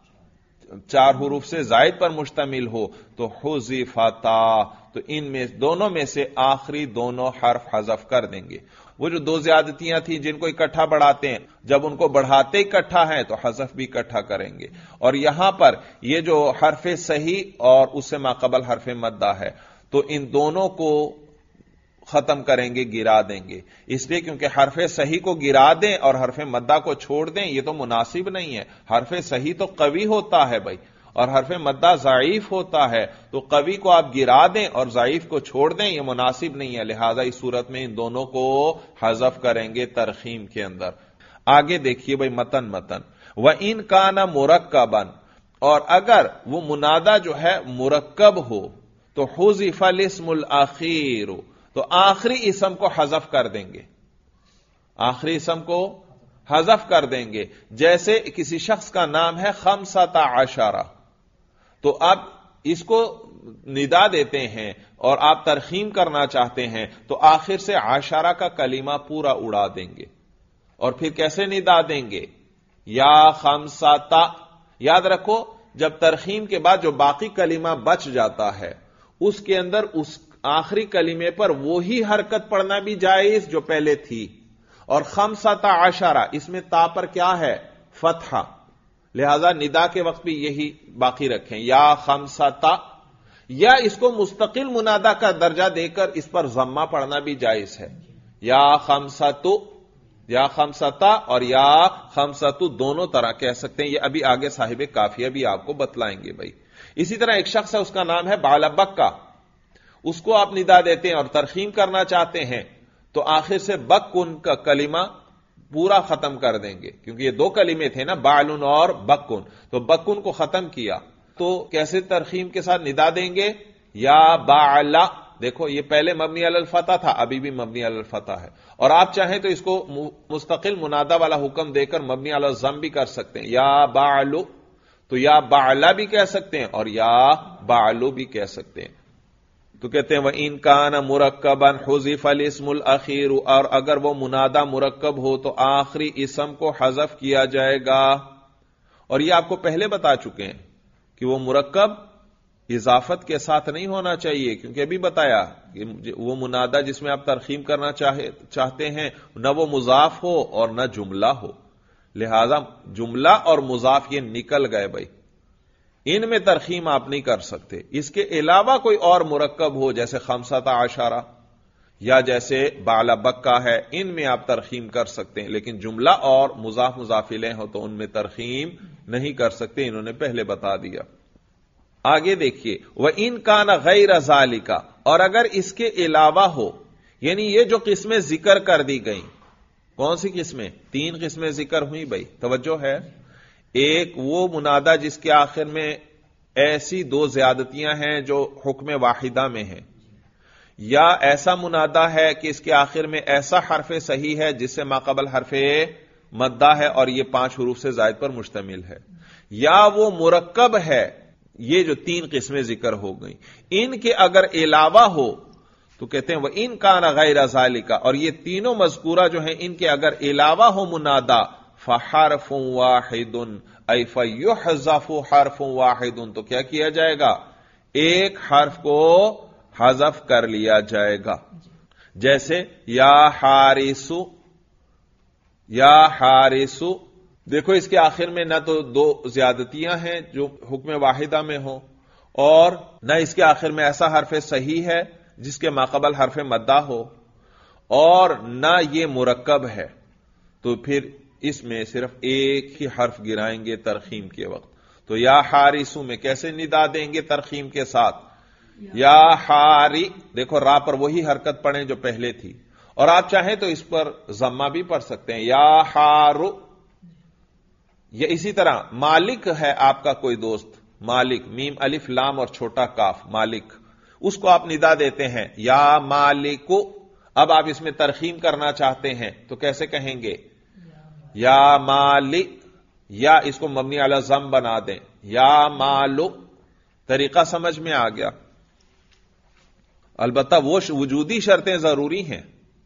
4 حروف سے زائد پر مشتمل ہو تو حذفتا، تو ان میں دونوں میں سے آخری دونوں حرف حذف کر دیں گے. وہ جو 2 زیادتیاں تھیں جن کو اکٹھا بڑھاتے ہیں، جب ان کو بڑھاتے اکٹھا ہیں تو حذف بھی اکٹھا کریں گے. اور یہاں پر یہ جو حرف صحیح اور اس سے ماقبل حرف مدہ ہے تو ان دونوں کو ختم کریں گے، گرا دیں گے. اس لیے کیونکہ حرف صحیح کو گرا دیں اور حرف مدہ کو چھوڑ دیں یہ تو مناسب نہیں ہے. حرف صحیح تو قوی ہوتا ہے بھائی، اور حرف مدہ ضعیف ہوتا ہے، تو قوی کو آپ گرا دیں اور ضعیف کو چھوڑ دیں یہ مناسب نہیں ہے. لہذا اس صورت میں ان دونوں کو حذف کریں گے ترخیم کے اندر. آگے دیکھیے بھائی متن وَإِن كَانَ مُرَكَّبًا، اور اگر وہ منادہ جو ہے مرکب ہو تو حُذِفَ الاسم الأخیر، تو آخری اسم کو حذف کر دیں گے، آخری اسم کو حذف کر دیں گے. جیسے کسی شخص کا نام ہے 15، تو اب اس کو ندا دیتے ہیں اور آپ ترخیم کرنا چاہتے ہیں تو آخر سے عشرہ کا کلمہ پورا اڑا دیں گے. اور پھر کیسے ندا دیں گے؟ یا 5. یاد رکھو جب ترخیم کے بعد جو باقی کلمہ بچ جاتا ہے اس کے اندر اس آخری کلمے پر وہی حرکت پڑھنا بھی جائز جو پہلے تھی. اور 15 اس میں تا پر کیا ہے؟ فتحہ، لہذا ندا کے وقت بھی یہی باقی رکھیں، یا 5. یا اس کو مستقل منادا کا درجہ دے کر اس پر ضمہ پڑھنا بھی جائز ہے. یا 5 یا 5 اور یا 5 دونوں طرح کہہ سکتے ہیں. یہ ابھی آگے صاحب کافیہ بھی آپ کو بتلائیں گے بھائی. اسی طرح ایک شخص ہے، اس کا نام ہے بالبکا، اس کو آپ ندا دیتے ہیں اور ترخیم کرنا چاہتے ہیں تو آخر سے بکن کا کلمہ پورا ختم کر دیں گے، کیونکہ یہ 2 کلمے تھے نا، بالن اور بکن، تو بکن کو ختم کیا تو کیسے ترخیم کے ساتھ ندا دیں گے؟ یا باعلا. دیکھو یہ پہلے مبنی علی الفتح تھا، ابھی بھی مبنی علی الفتح ہے. اور آپ چاہیں تو اس کو مستقل منادا والا حکم دے کر مبنی علی الضم بھی کر سکتے ہیں، یا باعلو، تو یا باعلا بھی کہہ سکتے ہیں اور یا باعلو بھی کہہ سکتے ہیں. تو کہتے ہیں وَإِن كَانَ مُرَكَّبًا حُذِفَ الاسم الأخیر، اور اگر وہ منادہ مرکب ہو تو آخری اسم کو حذف کیا جائے گا. اور یہ آپ کو پہلے بتا چکے ہیں کہ وہ مرکب اضافت کے ساتھ نہیں ہونا چاہیے، کیونکہ ابھی بتایا کہ وہ منادہ جس میں آپ ترخیم کرنا چاہتے ہیں نہ وہ مضاف ہو اور نہ جملہ ہو، لہذا جملہ اور مضاف یہ نکل گئے بھائی، ان میں ترخیم آپ نہیں کر سکتے. اس کے علاوہ کوئی اور مرکب ہو جیسے 15 یا جیسے بالبکا ہے، ان میں آپ ترخیم کر سکتے ہیں، لیکن جملہ اور مضاف مضاف الیہ ہو تو ان میں ترخیم نہیں کر سکتے، انہوں نے پہلے بتا دیا. آگے دیکھیے وَإِن كَانَ غَيْرَ ذَلِكَ، اور اگر اس کے علاوہ ہو، یعنی یہ جو قسمیں ذکر کر دی گئیں، کون سی قسمیں؟ 3 قسمیں ذکر ہوئی بھائی، توجہ ہے. ایک وہ منادہ جس کے آخر میں ایسی 2 زیادتیاں ہیں جو حکم واحدہ میں ہیں، یا ایسا منادہ ہے کہ اس کے آخر میں ایسا حرف صحیح ہے جس سے ماقبل حرف مدہ ہے اور یہ 5 حروف سے زائد پر مشتمل ہے، یا وہ مرکب ہے. یہ جو 3 قسمیں ذکر ہو گئیں، ان کے اگر علاوہ ہو تو کہتے ہیں وَإِن كَانَ غَيْرَ ذَلِكَ، اور یہ تینوں مذکورہ جو ہیں ان کے اگر علاوہ ہو منادہ فحرف واحد ای فیحذف حرف واحد، تو کیا کیا جائے گا؟ ایک حرف کو حذف کر لیا جائے گا. جیسے یا حارسو، یا حارسو، دیکھو اس کے آخر میں نہ تو 2 زیادتیاں ہیں جو حکم واحدہ میں ہوں، اور نہ اس کے آخر میں ایسا حرف صحیح ہے جس کے ماقبل حرف مدہ ہو، اور نہ یہ مرکب ہے، تو پھر اس میں صرف ایک ہی حرف گرائیں گے ترخیم کے وقت. تو یا حارسو میں کیسے ندا دیں گے ترخیم کے ساتھ؟ یا حاری، دیکھو را پر وہی حرکت پڑھیں جو پہلے تھی، اور آپ چاہیں تو اس پر ضمہ بھی پڑھ سکتے ہیں، یا حارو. یا اسی طرح مالک ہے آپ کا کوئی دوست، مالک، میم الف لام اور چھوٹا کاف، مالک، اس کو آپ ندا دیتے ہیں یا مالکو. اب آپ اس میں ترخیم کرنا چاہتے ہیں تو کیسے کہیں گے؟ یا مالی، یا اس کو مبنی علی ضم بنا دیں، یا مالو. طریقہ سمجھ میں آ گیا؟ البتہ وہ وجودی شرطیں ضروری ہیں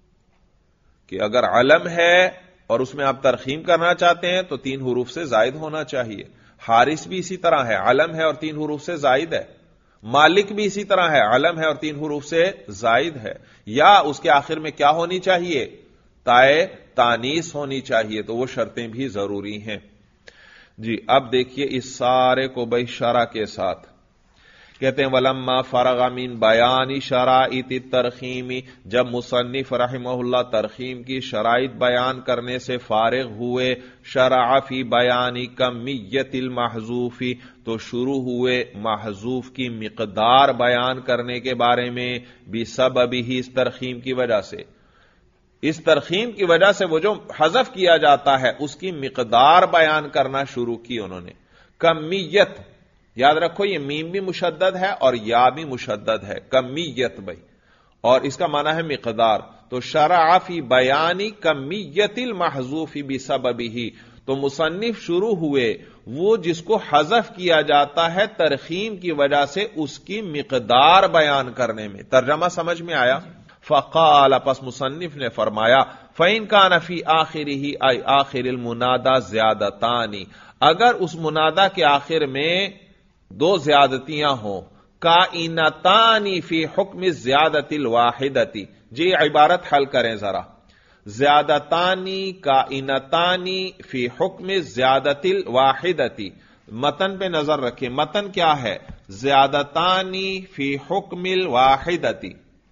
کہ اگر علم ہے اور اس میں آپ ترخیم کرنا چاہتے ہیں تو 3 حروف سے زائد ہونا چاہیے. حارث بھی اسی طرح ہے، علم ہے اور 3 حروف سے زائد ہے. مالک بھی اسی طرح ہے، علم ہے اور 3 حروف سے زائد ہے. یا اس کے آخر میں کیا ہونی چاہیے؟ تائے تانیث ہونی چاہیے. تو وہ شرطیں بھی ضروری ہیں. جی اب دیکھیے اس سارے کو بھائی شرح کے ساتھ کہتے ہیں ولما فرغ من بیان شرائط الترخیم، جب مصنف رحمہ اللہ ترخیم کی شرائط بیان کرنے سے فارغ ہوئے، شرع فی بیان کمیت المحذوف، تو شروع ہوئے محذوف کی مقدار بیان کرنے کے بارے میں، بسببہ، اس ترخیم کی وجہ سے. اس ترخیم کی وجہ سے وہ جو حذف کیا جاتا ہے اس کی مقدار بیان کرنا شروع کی انہوں نے. کمیت، یاد رکھو یہ میم بھی مشدد ہے اور یا بھی مشدد ہے، کمیت بھائی، اور اس کا معنی ہے مقدار. تو شرع فی بیانی کمیت المحذوف بسببہ، تو مصنف شروع ہوئے وہ جس کو حذف کیا جاتا ہے ترخیم کی وجہ سے اس کی مقدار بیان کرنے میں. ترجمہ سمجھ میں آیا؟ فقال، پس مصنف نے فرمایا، فَإِن كَانَ فِي آخِرِهِ أي آخر المنادى زیادتان، اگر اس منادہ کے آخر میں 2 زیادتیاں ہوں، کائنتان فی حکم الزیادۃ الواحدۃ. جی عبارت حل کریں ذرا. زیادتانی کائنتانی فی حکم الزیادۃ الواحدۃ. متن پہ نظر رکھیں، متن کیا ہے؟ زیادتانی فی حکم الواحدۃ.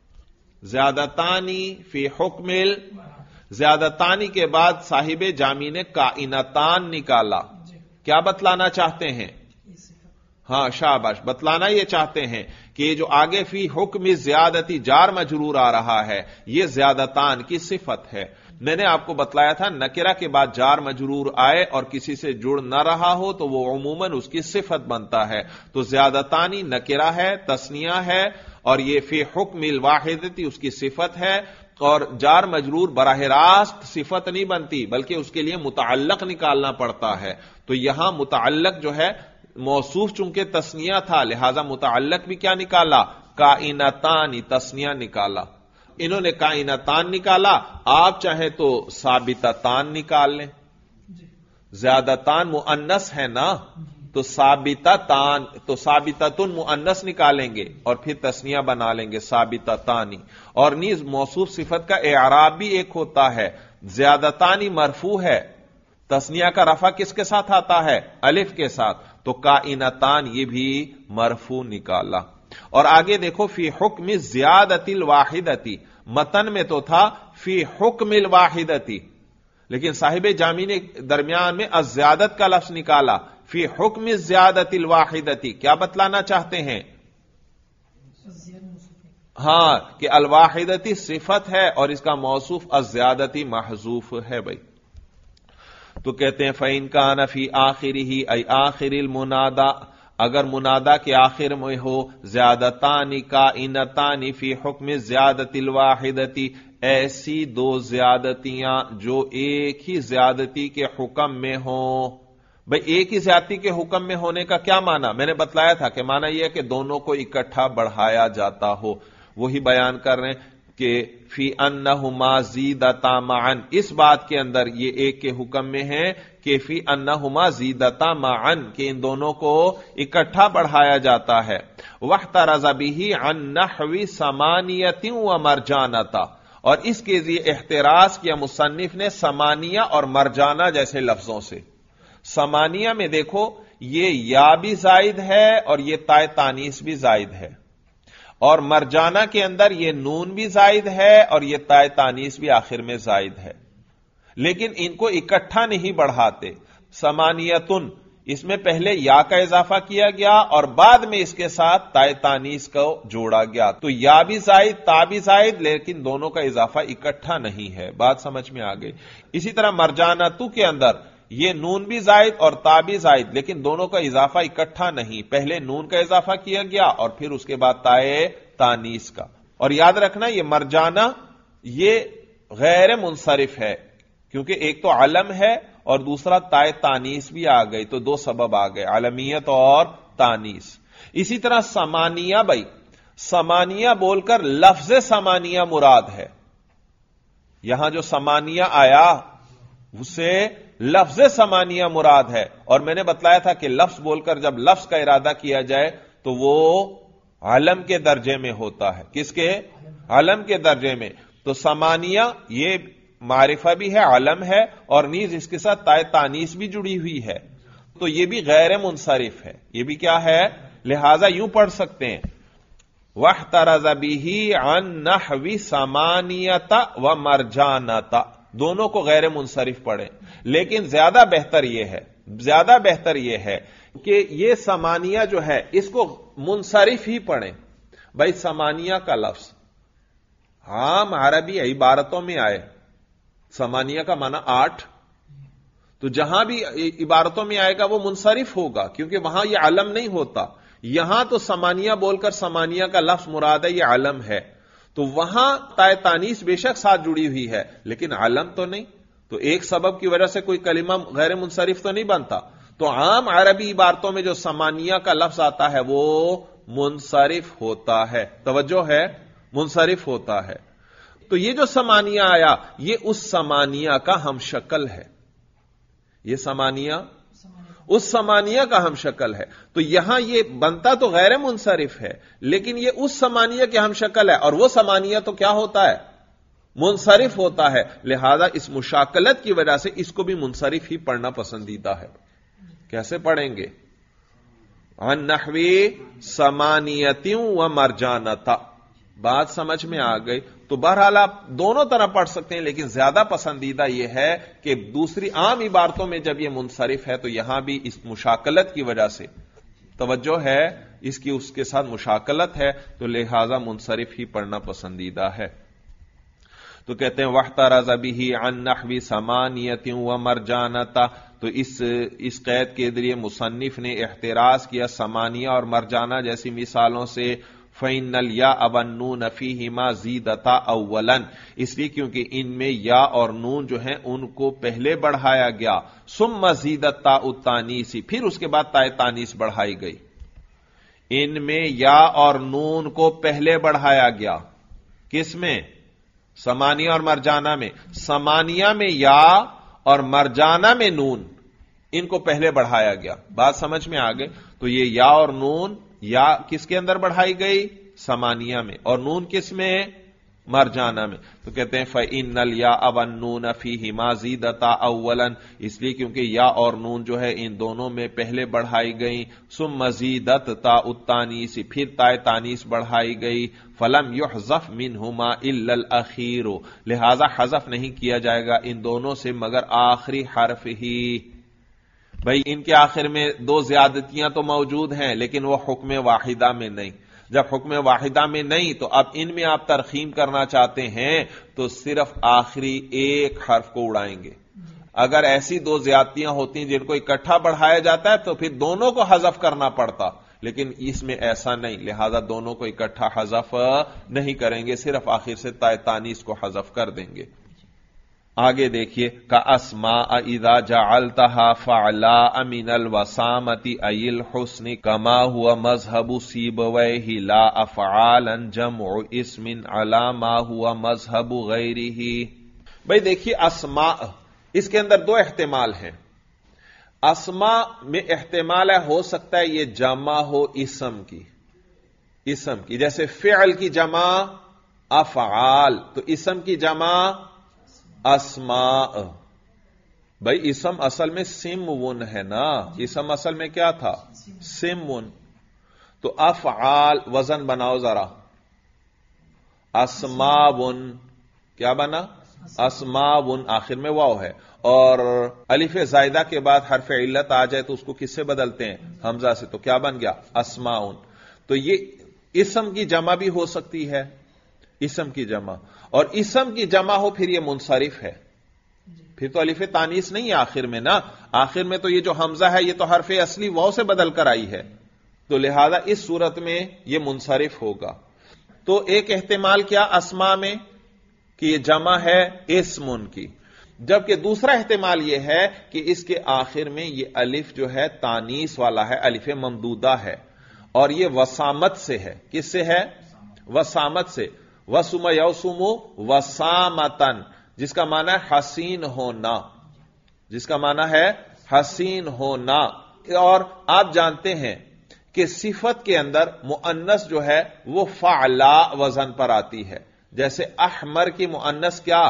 زیادتانی فی حکم زیادتانی کے بعد صاحب جامی نے کائنتان نکالا. کیا بتلانا چاہتے ہیں؟ ہاں شاباش، بتلانا یہ چاہتے ہیں کہ یہ جو آگے فی حکم زیادتی جار مجرور آ رہا ہے یہ زیادتان کی صفت ہے. میں نے آپ کو بتلایا تھا نکرہ کے بعد جار مجرور آئے اور کسی سے جڑ نہ رہا ہو تو وہ عموماً اس کی صفت بنتا ہے. تو زیادتانی نکرہ ہے، تثنیہ ہے، اور یہ فی حکم الواحدتی اس کی صفت ہے. اور جار مجرور براہ راست صفت نہیں بنتی بلکہ اس کے لیے متعلق نکالنا پڑتا ہے. تو یہاں متعلق جو ہے موصوف چونکہ تثنیہ تھا لہذا متعلق بھی کیا نکالا؟ کائنتان، تثنیہ نکالا. انہوں نے کائنتان نکالا، آپ چاہیں تو ثابتتان نکال لیں. زیادتان مؤنث ہے نا، تو ثابتتان، تو ثابتتن مؤنث نکالیں گے اور پھر تثنیہ بنا لیں گے ثابتتانی. اور نیز موصوف صفت کا اعراب بھی ایک ہوتا ہے. زیادتانی مرفوع ہے، تثنیہ کا رفع کس کے ساتھ آتا ہے؟ الف کے ساتھ. تو کائنتان یہ بھی مرفوع نکالا. اور آگے دیکھو فی حکم زیادت الواحدتی، متن میں تو تھا فی حکم الواحدتی، لیکن صاحب جامی نے درمیان میں الزیادت کا لفظ نکالا. فی حکم زیادت الواحدتی کیا بتلانا چاہتے ہیں؟ ہاں کہ الواحدتی صفت ہے اور اس کا موصوف الزیادتی محذوف ہے بھائی. تو کہتے ہیں فَإِن كَانَ فِي آخِرِهِ أي آخر المنادى، اگر منادہ کے آخر میں ہو زیادتان کائنتان فی حکم زیادت الواحدتی، ایسی 2 زیادتیاں جو ایک ہی زیادتی کے حکم میں ہوں. بھئی ایک ہی زیادتی کے حکم میں ہونے کا کیا معنی؟ میں نے بتلایا تھا کہ معنی یہ ہے کہ دونوں کو اکٹھا بڑھایا جاتا ہو. وہی بیان کر رہے ہیں کہ فی انہما زیدتا معن، اس بات کے اندر یہ ایک کے حکم میں ہے کہ فی انہما زیدتا معن، کہ ان دونوں کو اکٹھا بڑھایا جاتا ہے. واحترز بہ عن نحو ثمانیۃ ومرجانۃ، اور اس کے لیے احتراز کیا مصنف نے ثمانیہ اور مرجانہ جیسے لفظوں سے. ثمانیہ میں دیکھو یہ یا بھی زائد ہے اور یہ تائے تانیث بھی زائد ہے، اور مرجانہ کے اندر یہ نون بھی زائد ہے اور یہ تائے تانیث بھی آخر میں زائد ہے، لیکن ان کو اکٹھا نہیں بڑھاتے. ثمانیتن، اس میں پہلے یا کا اضافہ کیا گیا اور بعد میں اس کے ساتھ تائے تانیث کو جوڑا گیا. تو یا بھی زائد تا بھی زائد، لیکن دونوں کا اضافہ اکٹھا نہیں ہے. بات سمجھ میں آ گئی. اسی طرح مرجانتو کے اندر یہ نون بھی زائد اور تا بھی زائد، لیکن دونوں کا اضافہ اکٹھا نہیں، پہلے نون کا اضافہ کیا گیا اور پھر اس کے بعد تائے تانیث کا. اور یاد رکھنا یہ مرجانہ یہ غیر منصرف ہے، کیونکہ ایک تو علم ہے اور دوسرا تائے تانیس بھی آ گئی، تو دو سبب آ گئے، علمیت اور تانیس۔ اسی طرح سمانیہ، بھائی سمانیہ بول کر لفظ سمانیہ مراد ہے، یہاں جو سمانیہ آیا اسے لفظ سمانیہ مراد ہے، اور میں نے بتلایا تھا کہ لفظ بول کر جب لفظ کا ارادہ کیا جائے تو وہ علم کے درجے میں ہوتا ہے۔ کس کے؟ علم کے درجے میں۔ تو سمانیہ یہ معرفہ بھی ہے، علم ہے، اور نیز اس کے ساتھ تائے تانیس بھی جڑی ہوئی ہے، تو یہ بھی غیر منصرف ہے۔ یہ بھی کیا ہے؟ لہذا یوں پڑھ سکتے ہیں وَاحْتَرَزَ بِهِ عَن نَحْوِ سَمَانِيَةَ وَمَرْجَانَةَ، دونوں کو غیر منصرف پڑھیں، لیکن زیادہ بہتر یہ ہے کہ یہ سمانیہ جو ہے اس کو منصرف ہی پڑھیں۔ بھائی سمانیہ کا لفظ عام عربی عبارتوں میں آئے، سمانیہ کا معنی 8، تو جہاں بھی عبارتوں میں آئے گا وہ منصرف ہوگا، کیونکہ وہاں یہ علم نہیں ہوتا۔ یہاں تو سمانیہ بول کر سمانیہ کا لفظ مراد ہے، یہ علم ہے، تو وہاں تائے تانیس بے شک ساتھ جڑی ہوئی ہے لیکن علم تو نہیں، تو ایک سبب کی وجہ سے کوئی کلمہ غیر منصرف تو نہیں بنتا۔ تو عام عربی عبارتوں میں جو سمانیہ کا لفظ آتا ہے وہ منصرف ہوتا ہے، توجہ ہے، منصرف ہوتا ہے۔ تو یہ جو سمانیہ آیا یہ اس سمانیہ کا ہم شکل ہے، یہ سمانیہ اس سمانیہ کا ہم شکل ہے، تو یہاں یہ بنتا تو غیر منصرف ہے لیکن یہ اس سمانیہ کے ہم شکل ہے، اور وہ سمانیہ تو کیا ہوتا ہے؟ منصرف ہوتا ہے، لہذا اس مشاکلت کی وجہ سے اس کو بھی منصرف ہی پڑھنا پسندیدہ ہے۔ کیسے پڑھیں گے؟ عن نحوی سمانیتیوں و مرجانتا، بات سمجھ میں آ گئی؟ تو بہرحال آپ دونوں طرح پڑھ سکتے ہیں، لیکن زیادہ پسندیدہ یہ ہے کہ دوسری عام عبارتوں میں جب یہ منصرف ہے تو یہاں بھی اس مشاکلت کی وجہ سے، توجہ ہے، اس کی اس کے ساتھ مشاکلت ہے، تو لہذا منصرف ہی پڑھنا پسندیدہ ہے۔ تو کہتے ہیں وَاحْتَرَزَ بِهِ عَن نَحْوِ سَمَانِيَةٍ وَمَرْجَانَةٍ، تو اس قید کے ذریعے مصنف نے احتراز کیا سمانیہ اور مرجانہ جیسی مثالوں سے۔ فَإِنَّ الْيَاءَ وَالنُّونَ فِيهِمَا زِيدَتَا أَوَّلًا، اس لیے کیونکہ ان میں یا اور نون جو ہیں ان کو پہلے بڑھایا گیا، ثُمَّ زِيدَتْ تَاءُ التَّانِيثِ، پھر اس کے بعد تائے تانیث بڑھائی گئی۔ ان میں یا اور نون کو پہلے بڑھایا گیا، کس میں؟ سمانیہ اور مرجانہ میں۔ سمانیہ میں یا اور مرجانہ میں نون، ان کو پہلے بڑھایا گیا، بات سمجھ میں آ گئی؟ تو یہ یا اور نون، یا کس کے اندر بڑھائی گئی؟ سمانیہ میں، اور نون کس میں؟ مرجانہ میں۔ تو کہتے ہیں فَإِنَّ الْيَاءَ وَالنُّونَ فِيهِمَا زِيدَتَا أَوَّلًا، اس لیے کیونکہ یا اور نون جو ہے ان دونوں میں پہلے بڑھائی گئی، ثُمَّ زِيدَتْ تَاءُ التَّانِيثِ، پھر تائے تانیث بڑھائی گئی، فَلَمْ يُحْذَفْ مِنْهُمَا إِلَّا الْأَخِيرُ، لہذا حذف نہیں کیا جائے گا ان دونوں سے مگر آخری حرف ہی۔ بھئی ان کے آخر میں دو زیادتیاں تو موجود ہیں لیکن وہ حکم واحدہ میں نہیں، جب حکم واحدہ میں نہیں تو اب ان میں آپ ترخیم کرنا چاہتے ہیں تو صرف آخری ایک حرف کو اڑائیں گے۔ اگر ایسی دو زیادتیاں ہوتی جن کو اکٹھا بڑھایا جاتا ہے تو پھر دونوں کو حذف کرنا پڑتا، لیکن اس میں ایسا نہیں، لہذا دونوں کو اکٹھا حذف نہیں کریں گے، صرف آخر سے تائے تانیث کو حذف کر دیں گے۔ آگے دیکھیے کَأَسْمَاءَ إِذَا جَعَلْتَهَا فَعْلَاءَ مِنَ الْوَسَامَةِ أَيِ الْحُسْنِ كَمَا هُوَ مَذْهَبُ سِيبَوَيْهِ لَا أَفْعَالًا جَمْعُ اسْمٍ عَلَى مَا هُوَ مَذْهَبُ غَيْرِهِ۔ بھئی دیکھیے اسماء، اس کے اندر دو احتمال ہیں۔ اسماء میں احتمال ہے، ہو سکتا ہے یہ جمع ہو اسم کی، جیسے فعل کی جمع افعال، تو اسم کی جمع اسماء۔ بھائی اسم اصل میں سمون ہے نا، اسم اصل میں کیا تھا؟ سمون۔ تو افعال وزن بناؤ ذرا، اسماون، کیا بنا؟ اسماون، آخر میں واو ہے، اور الف زائدہ کے بعد حرف علت آ جائے تو اس کو کس سے بدلتے ہیں؟ حمزہ سے، تو کیا بن گیا؟ اسماون۔ تو یہ اسم کی جمع بھی ہو سکتی ہے، اسم کی جمع، اور اسم کی جمع ہو پھر یہ منصرف ہے، پھر تو الف تانیث نہیں ہے آخر میں نا، آخر میں تو یہ جو حمزہ ہے یہ تو حرف اصلی واو سے بدل کر آئی ہے، تو لہذا اس صورت میں یہ منصرف ہوگا۔ تو ایک احتمال کیا اسماء میں کہ یہ جمع ہے اسم کی، جبکہ دوسرا احتمال یہ ہے کہ اس کے آخر میں یہ الف جو ہے تانیث والا ہے، الف ممدودہ ہے، اور یہ وسامت سے ہے۔ کس سے ہے؟ وسامت سے۔ وسم یوسم وسامتن، جس کا معنی ہے حسین ہونا، جس کا معنی ہے حسین ہونا۔ اور آپ جانتے ہیں کہ صفت کے اندر مؤنث جو ہے وہ فعلا وزن پر آتی ہے، جیسے احمر کی مؤنث کیا؟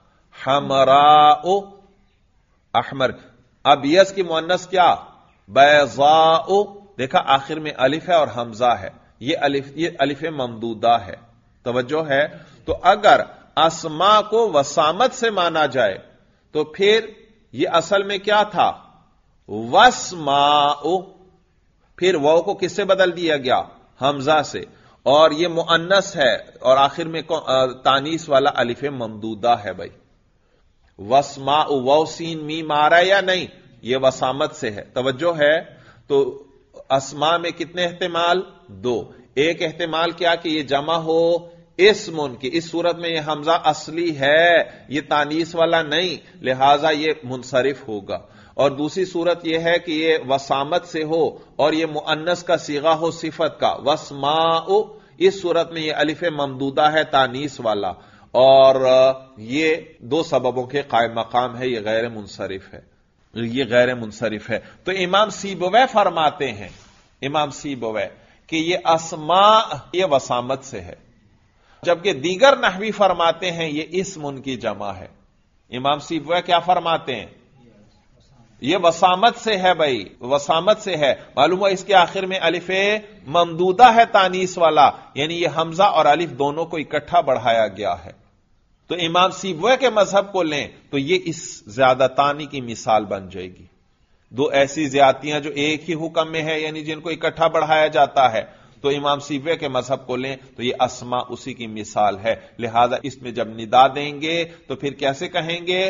حمراء، احمر۔ ابیض کی مؤنث کیا؟ بیضاء۔ دیکھا آخر میں الف ہے اور حمزہ ہے، یہ الف ممدودہ ہے، توجہ ہے۔ تو اگر اسماء کو وسامت سے مانا جائے تو پھر یہ اصل میں کیا تھا؟ وسماء، پھر واو کو کس سے بدل دیا گیا؟ حمزہ سے، اور یہ مؤنث ہے اور آخر میں تانیث والا الف ممدودہ ہے۔ بھائی وسماء، واو سین میم آ رہا ہے یا نہیں؟ یہ وسامت سے ہے، توجہ ہے۔ تو اسماء میں کتنے احتمال؟ دو۔ ایک احتمال کیا کہ یہ جمع ہو اسم کی، اس صورت میں یہ حمزہ اصلی ہے، یہ تانیث والا نہیں، لہذا یہ منصرف ہوگا۔ اور دوسری صورت یہ ہے کہ یہ وسامت سے ہو اور یہ مؤنث کا صیغہ ہو صفت کا، وسماء، اس صورت میں یہ الف ممدودہ ہے تانیث والا، اور یہ دو سببوں کے قائم مقام ہے، یہ غیر منصرف ہے، یہ غیر منصرف ہے۔ تو امام سیبویہ فرماتے ہیں، امام سیبویہ، کہ یہ اسماء یہ وسامت سے ہے، جبکہ دیگر نحوی فرماتے ہیں یہ اسم ان کی جمع ہے۔ امام سیبویہ کیا فرماتے ہیں؟ یہ وسامت سے ہے، بھائی وسامت سے ہے، معلوم ہوا اس کے آخر میں الف ممدودہ ہے تانیث والا، یعنی یہ حمزہ اور الف دونوں کو اکٹھا بڑھایا گیا ہے۔ تو امام سیبویہ کے مذہب کو لیں تو یہ اس زیادتانی کی مثال بن جائے گی، دو ایسی زیادتیاں جو ایک ہی حکم میں ہے، یعنی جن کو اکٹھا بڑھایا جاتا ہے، تو امام سیبویہ کے مذہب کو لیں تو یہ اسماء اسی کی مثال ہے، لہذا اس میں جب ندا دیں گے تو پھر کیسے کہیں گے؟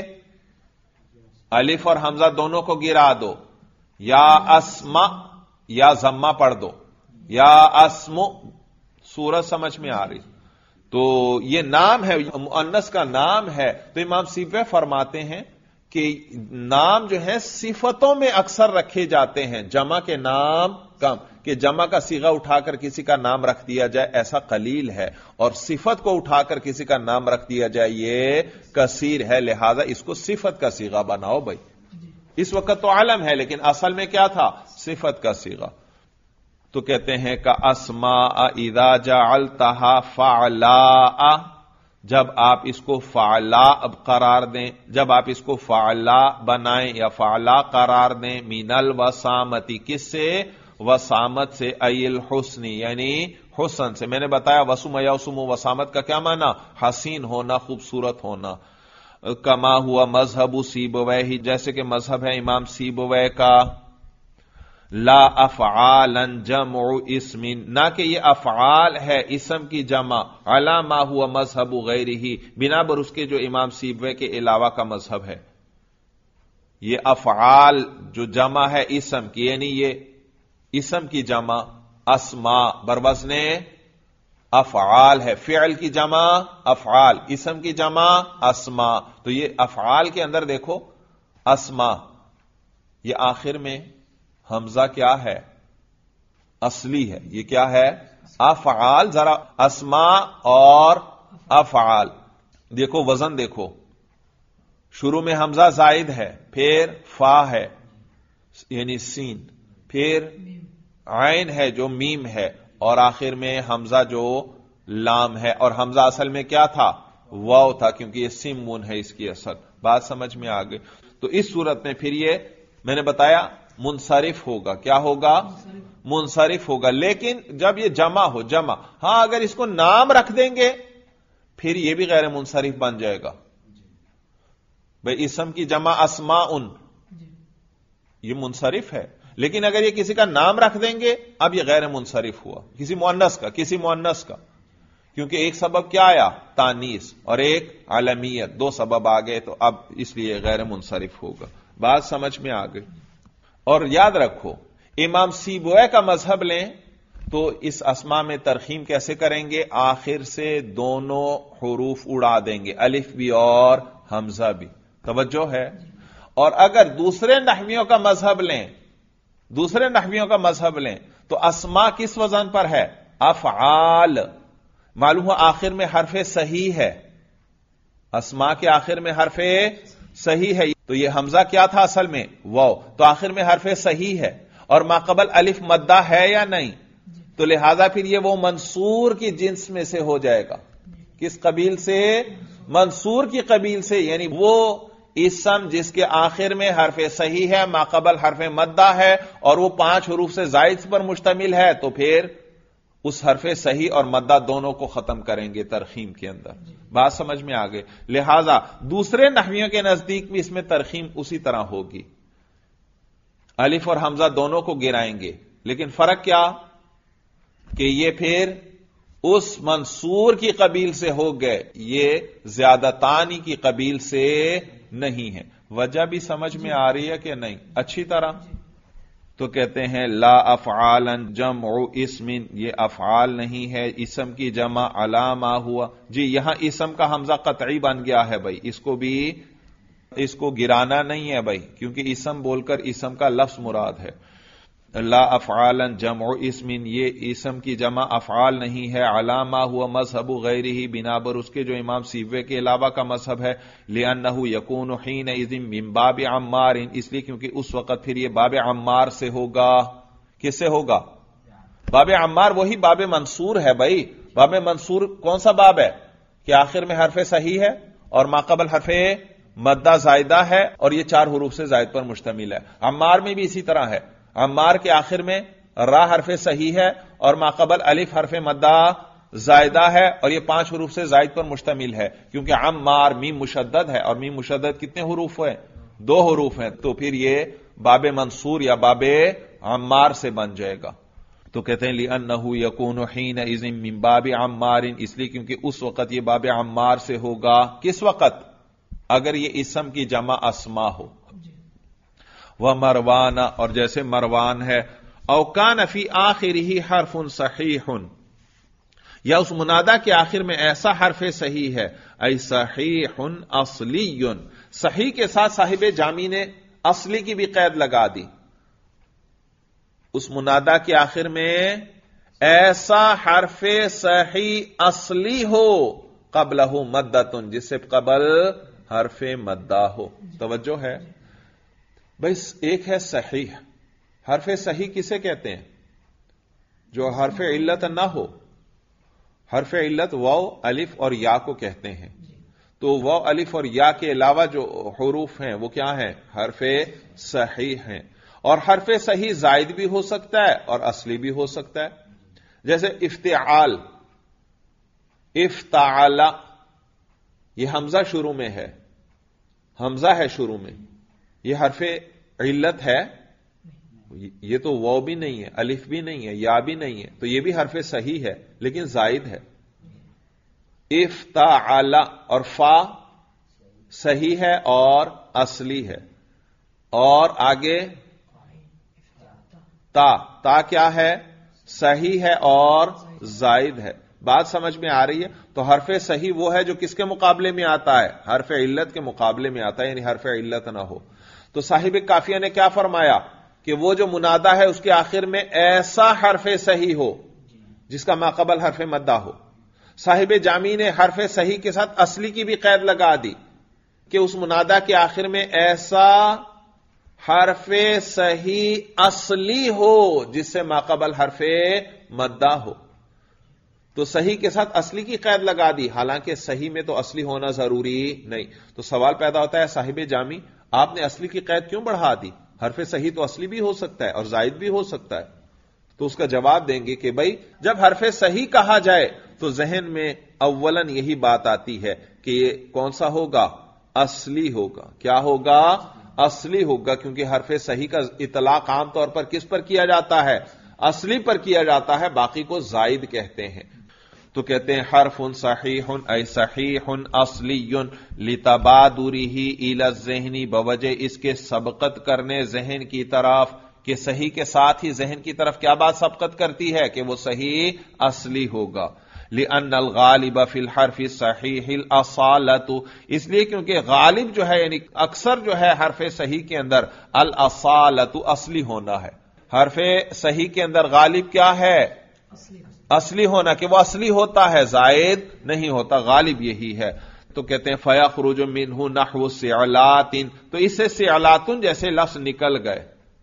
الف اور حمزہ دونوں کو گرا دو، یا اسماء یا ضمہ پڑھ دو، یا اسم، سورت سمجھ میں آ رہی؟ تو یہ نام ہے، مؤنث کا نام ہے، تو امام سیبویہ فرماتے ہیں کہ نام جو ہے صفتوں میں اکثر رکھے جاتے ہیں، جمع کے نام کم، کہ جمع کا صیغہ اٹھا کر کسی کا نام رکھ دیا جائے ایسا قلیل ہے، اور صفت کو اٹھا کر کسی کا نام رکھ دیا جائے یہ کثیر ہے، لہذا اس کو صفت کا صیغہ بناؤ۔ بھائی اس وقت تو علم ہے لیکن اصل میں کیا تھا؟ صفت کا صیغہ۔ تو کہتے ہیں کہ اسماء اذا جعلتها فعلاء، جب آپ اس کو فعلا قرار دیں، جب آپ اس کو فعلا بنائیں یا فعلا قرار دیں، من الوسامتی، کس سے؟ وسامت سے، ای الحسنی، یعنی حسن سے۔ میں نے بتایا وسم یوسم وسامت کا کیا معنی؟ حسین ہونا، خوبصورت ہونا۔ کما ہوا مذہب سیبویہ، جیسے کہ مذہب ہے امام سیبویہ کا، لا افعالا جمع اسم، نہ کہ یہ افعال ہے اسم کی جمع، علی ما ہوا مذہب غیرہ، بنا بر اس کے جو امام سیبویہ کے علاوہ کا مذہب ہے۔ یہ افعال جو جمع ہے اسم کی، یعنی یہ اسم کی جمع اسماء بروزن افعال ہے، فعل کی جمع افعال، اسم کی جمع اسماء۔ تو یہ افعال کے اندر دیکھو اسماء، یہ آخر میں حمزہ کیا ہے؟ اصلی ہے، یہ کیا ہے؟ افعال۔ ذرا اسماء اور افعال دیکھو، وزن دیکھو، شروع میں حمزہ زائد ہے، پھر فا ہے یعنی سین، پھر عین ہے جو میم ہے، اور آخر میں حمزہ جو لام ہے، اور حمزہ اصل میں کیا تھا؟ واو تھا، کیونکہ یہ سمون ہے اس کی اصل۔ بات سمجھ میں آ گئی؟ تو اس صورت میں پھر یہ میں نے بتایا منصرف ہوگا، کیا ہوگا؟ منصرف ہوگا۔ لیکن جب یہ جمع ہو، جمع، ہاں اگر اس کو نام رکھ دیں گے پھر یہ بھی غیر منصرف بن جائے گا۔ بھئی اسم کی جمع اسماء، یہ منصرف ہے، لیکن اگر یہ کسی کا نام رکھ دیں گے اب یہ غیر منصرف ہوا، کسی مؤنث کا، کیونکہ ایک سبب کیا آیا؟ تانیث، اور ایک علمیت، دو سبب آ گئے، تو اب اس لیے غیر منصرف ہوگا۔ بات سمجھ میں آ گئی؟ اور یاد رکھو امام سیبویہ کا مذہب لیں تو اس اسما میں ترخیم کیسے کریں گے؟ آخر سے دونوں حروف اڑا دیں گے، الف بھی اور حمزہ بھی. توجہ ہے؟ اور اگر دوسرے نحویوں کا مذہب لیں تو اسما کس وزن پر ہے؟ افعال. معلوم ہو آخر میں حرف صحیح ہے، اسما کے آخر میں حرف صحیح ہے. تو یہ حمزہ کیا تھا اصل میں؟ واو. تو آخر میں حرف صحیح ہے اور ماقبل الف مدہ ہے یا نہیں؟ تو لہذا پھر یہ وہ منصور کی جنس میں سے ہو جائے گا. کس قبیل سے؟ منصور کی قبیل سے. یعنی وہ اسم جس کے آخر میں حرف صحیح ہے، ماقبل حرف مدہ ہے اور وہ 5 حروف سے زائد پر مشتمل ہے، تو پھر اس حرف صحیح اور مدہ دونوں کو ختم کریں گے ترخیم کے اندر. بات سمجھ میں آ گئی؟ لہذا دوسرے نحویوں کے نزدیک بھی اس میں ترخیم اسی طرح ہوگی، الف اور حمزہ دونوں کو گرائیں گے. لیکن فرق کیا کہ یہ پھر اس منصور کی قبیل سے ہو گئے، یہ زیادتانی کی قبیل سے نہیں ہے. وجہ بھی سمجھ میں آ رہی ہے کہ نہیں اچھی طرح؟ تو کہتے ہیں لا افعالا جمع اسم، یہ افعال نہیں ہے، اسم کی جمع علی ما ہوا. جی یہاں اسم کا حمزہ قطعی بن گیا ہے بھائی، اس کو گرانا نہیں ہے بھائی، کیونکہ اسم بول کر اسم کا لفظ مراد ہے. لا افعالا جمع اسم، یہ اسم کی جمع افعال نہیں ہے. علی ما ہوا مذہب غیرہ، بنا بر اس کے جو امام سیوے کے علاوہ کا مذہب ہے. لأنہ یکون حینئذ من باب عمار، اس لیے کیونکہ اس وقت پھر یہ باب عمار سے ہوگا. کس سے ہوگا؟ باب عمار وہی باب منصور ہے بھائی. باب منصور کون سا باب ہے کہ آخر میں حرف صحیح ہے اور ماقبل حرف مدہ زائدہ ہے اور یہ 4 حروف سے زائد پر مشتمل ہے. عمار میں بھی اسی طرح ہے، عمار کے آخر میں را حرف صحیح ہے اور ماقبل الف حرف مدہ زائدہ ہے اور یہ 5 حروف سے زائد پر مشتمل ہے. کیونکہ عمار میم مشدد ہے اور میم مشدد کتنے حروف ہیں؟ 2 حروف ہیں. تو پھر یہ باب منصور یا باب عمار سے بن جائے گا. تو کہتے ہیں لأنہ یکون حینئذ من باب عمار، اس لیے کیونکہ اس وقت یہ باب عمار سے ہوگا. کس وقت؟ اگر یہ اسم کی جمع اسما ہو. ومروان، اور جیسے مروان ہے. او کان فی آخرہ حرف صحیح، یا اس منادا کے آخر میں ایسا حرف صحیح ہے. ای صحیح اصلی، صحیح کے ساتھ صاحب جامی نے اصلی کی بھی قید لگا دی. اس منادا کے آخر میں ایسا حرف صحیح اصلی ہو قبلہ مدۃ، جس سے قبل حرف مدہ ہو. توجہ ہے بھائی؟ ایک ہے صحیح. حرف صحیح کسے کہتے ہیں؟ جو حرف علت نہ ہو. حرف علت واو الف اور یا کو کہتے ہیں. تو واو الف اور یا کے علاوہ جو حروف ہیں وہ کیا ہیں؟ حرف صحیح ہیں. اور حرف صحیح زائد بھی ہو سکتا ہے اور اصلی بھی ہو سکتا ہے. جیسے افتعال، افتعال، یہ حمزہ شروع میں ہے، حمزہ ہے شروع میں، یہ حرف علت ہے. یہ تو واو بھی نہیں ہے، الف بھی نہیں ہے، یا بھی نہیں ہے، تو یہ بھی حرف صحیح ہے لیکن زائد ہے. افتعال، اور فا صحیح ہے اور اصلی ہے. اور آگے تا کیا ہے؟ صحیح ہے اور زائد ہے. بات سمجھ میں آ رہی ہے؟ تو حرف صحیح وہ ہے جو کس کے مقابلے میں آتا ہے؟ حرف علت کے مقابلے میں آتا ہے، یعنی حرف علت نہ ہو. تو صاحب کافیہ نے کیا فرمایا کہ وہ جو منادا ہے اس کے آخر میں ایسا حرف صحیح ہو جس کا ماقبل حرف مدہ ہو. صاحب جامی نے حرف صحیح کے ساتھ اصلی کی بھی قید لگا دی کہ اس منادا کے آخر میں ایسا حرف صحیح اصلی ہو جس سے ماقبل حرف مدہ ہو. تو صحیح کے ساتھ اصلی کی قید لگا دی، حالانکہ صحیح میں تو اصلی ہونا ضروری نہیں. تو سوال پیدا ہوتا ہے صاحب جامی آپ نے اصلی کی قید کیوں بڑھا دی؟ حرف صحیح تو اصلی بھی ہو سکتا ہے اور زائد بھی ہو سکتا ہے. تو اس کا جواب دیں گے کہ بھائی جب حرف صحیح کہا جائے تو ذہن میں اولاً یہی بات آتی ہے کہ یہ کون سا ہوگا؟ اصلی ہوگا. کیا ہوگا؟ اصلی ہوگا، کیونکہ حرف صحیح کا اطلاق عام طور پر کس پر کیا جاتا ہے؟ اصلی پر کیا جاتا ہے، باقی کو زائد کہتے ہیں. تو کہتے ہیں حرف صحیح ای صحیح اصلی لتبادرہ الی الذہن، بوجہ اس کے سبقت کرنے ذہن کی طرف. کہ صحیح کے ساتھ ہی ذہن کی طرف کیا بات سبقت کرتی ہے کہ وہ صحیح اصلی ہوگا. لأن الغالب فی الحرف صحیح الاصالۃ، اس لیے کیونکہ غالب جو ہے یعنی اکثر جو ہے حرف صحیح کے اندر الاصالۃ اصلی ہونا ہے. حرف صحیح کے اندر غالب کیا ہے؟ اصلی ہونا، کہ وہ اصلی ہوتا ہے، زائد نہیں ہوتا، غالب یہی ہے. تو کہتے ہیں فیخرج منہ نحو سعلات، تو اس سے سعلات جیسے لفظ نکل گئے.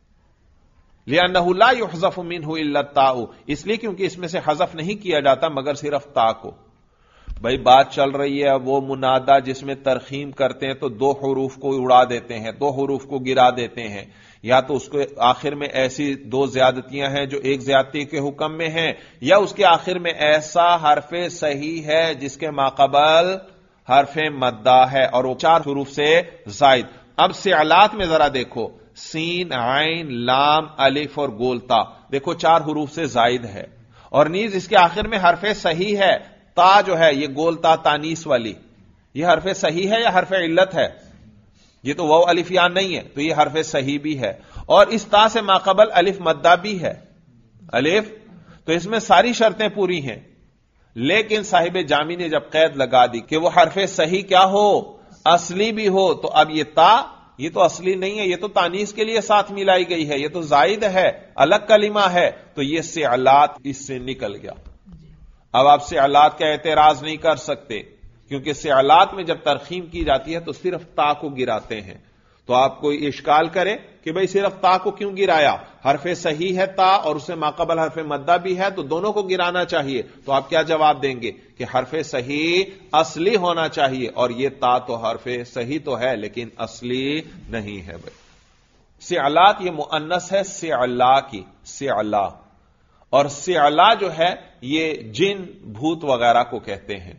لأنه لا يحذف منه الا التاء، اس لیے کیونکہ اس میں سے حذف نہیں کیا جاتا مگر صرف تا کو. بھائی بات چل رہی ہے، وہ منادا جس میں ترخیم کرتے ہیں تو دو حروف کو اڑا دیتے ہیں، دو حروف کو گرا دیتے ہیں، یا تو اس کے آخر میں ایسی دو زیادتیاں ہیں جو ایک زیادتی کے حکم میں ہیں، یا اس کے آخر میں ایسا حرف صحیح ہے جس کے ماقبل حرف مدہ ہے اور وہ چار حروف سے زائد. اب سعلات میں ذرا دیکھو، سین، عین، لام، الف اور گولتا، دیکھو چار حروف سے زائد ہے، اور نیز اس کے آخر میں حرف صحیح ہے. تا جو ہے یہ گولتا تانیس والی، یہ حرف صحیح ہے یا حرف علت ہے؟ یہ تو واو الف یا نہیں ہے، تو یہ حرف صحیح بھی ہے، اور اس تا سے ماقبل الف مدہ بھی ہے، الف. تو اس میں ساری شرطیں پوری ہیں. لیکن صاحب جامی نے جب قید لگا دی کہ وہ حرف صحیح کیا ہو؟ اصلی بھی ہو، تو اب یہ تا یہ تو اصلی نہیں ہے، یہ تو تانیس کے لیے ساتھ ملائی گئی ہے، یہ تو زائد ہے، الگ کلمہ ہے، تو یہ سعلات اس سے نکل گیا. اب آپ سعلات کا اعتراض نہیں کر سکتے، کیونکہ سعلات میں جب ترخیم کی جاتی ہے تو صرف تا کو گراتے ہیں. تو آپ کو اشکال کرے کہ بھئی صرف تا کو کیوں گرایا؟ حرف صحیح ہے تا اور اسے ماقبل حرف مدہ بھی ہے، تو دونوں کو گرانا چاہیے. تو آپ کیا جواب دیں گے کہ حرف صحیح اصلی ہونا چاہیے، اور یہ تا تو حرف صحیح تو ہے لیکن اصلی نہیں ہے. بھائی سعلات یہ مؤنث ہے سعلا کی، سعلا، اور سعلا جو ہے یہ جن بھوت وغیرہ کو کہتے ہیں.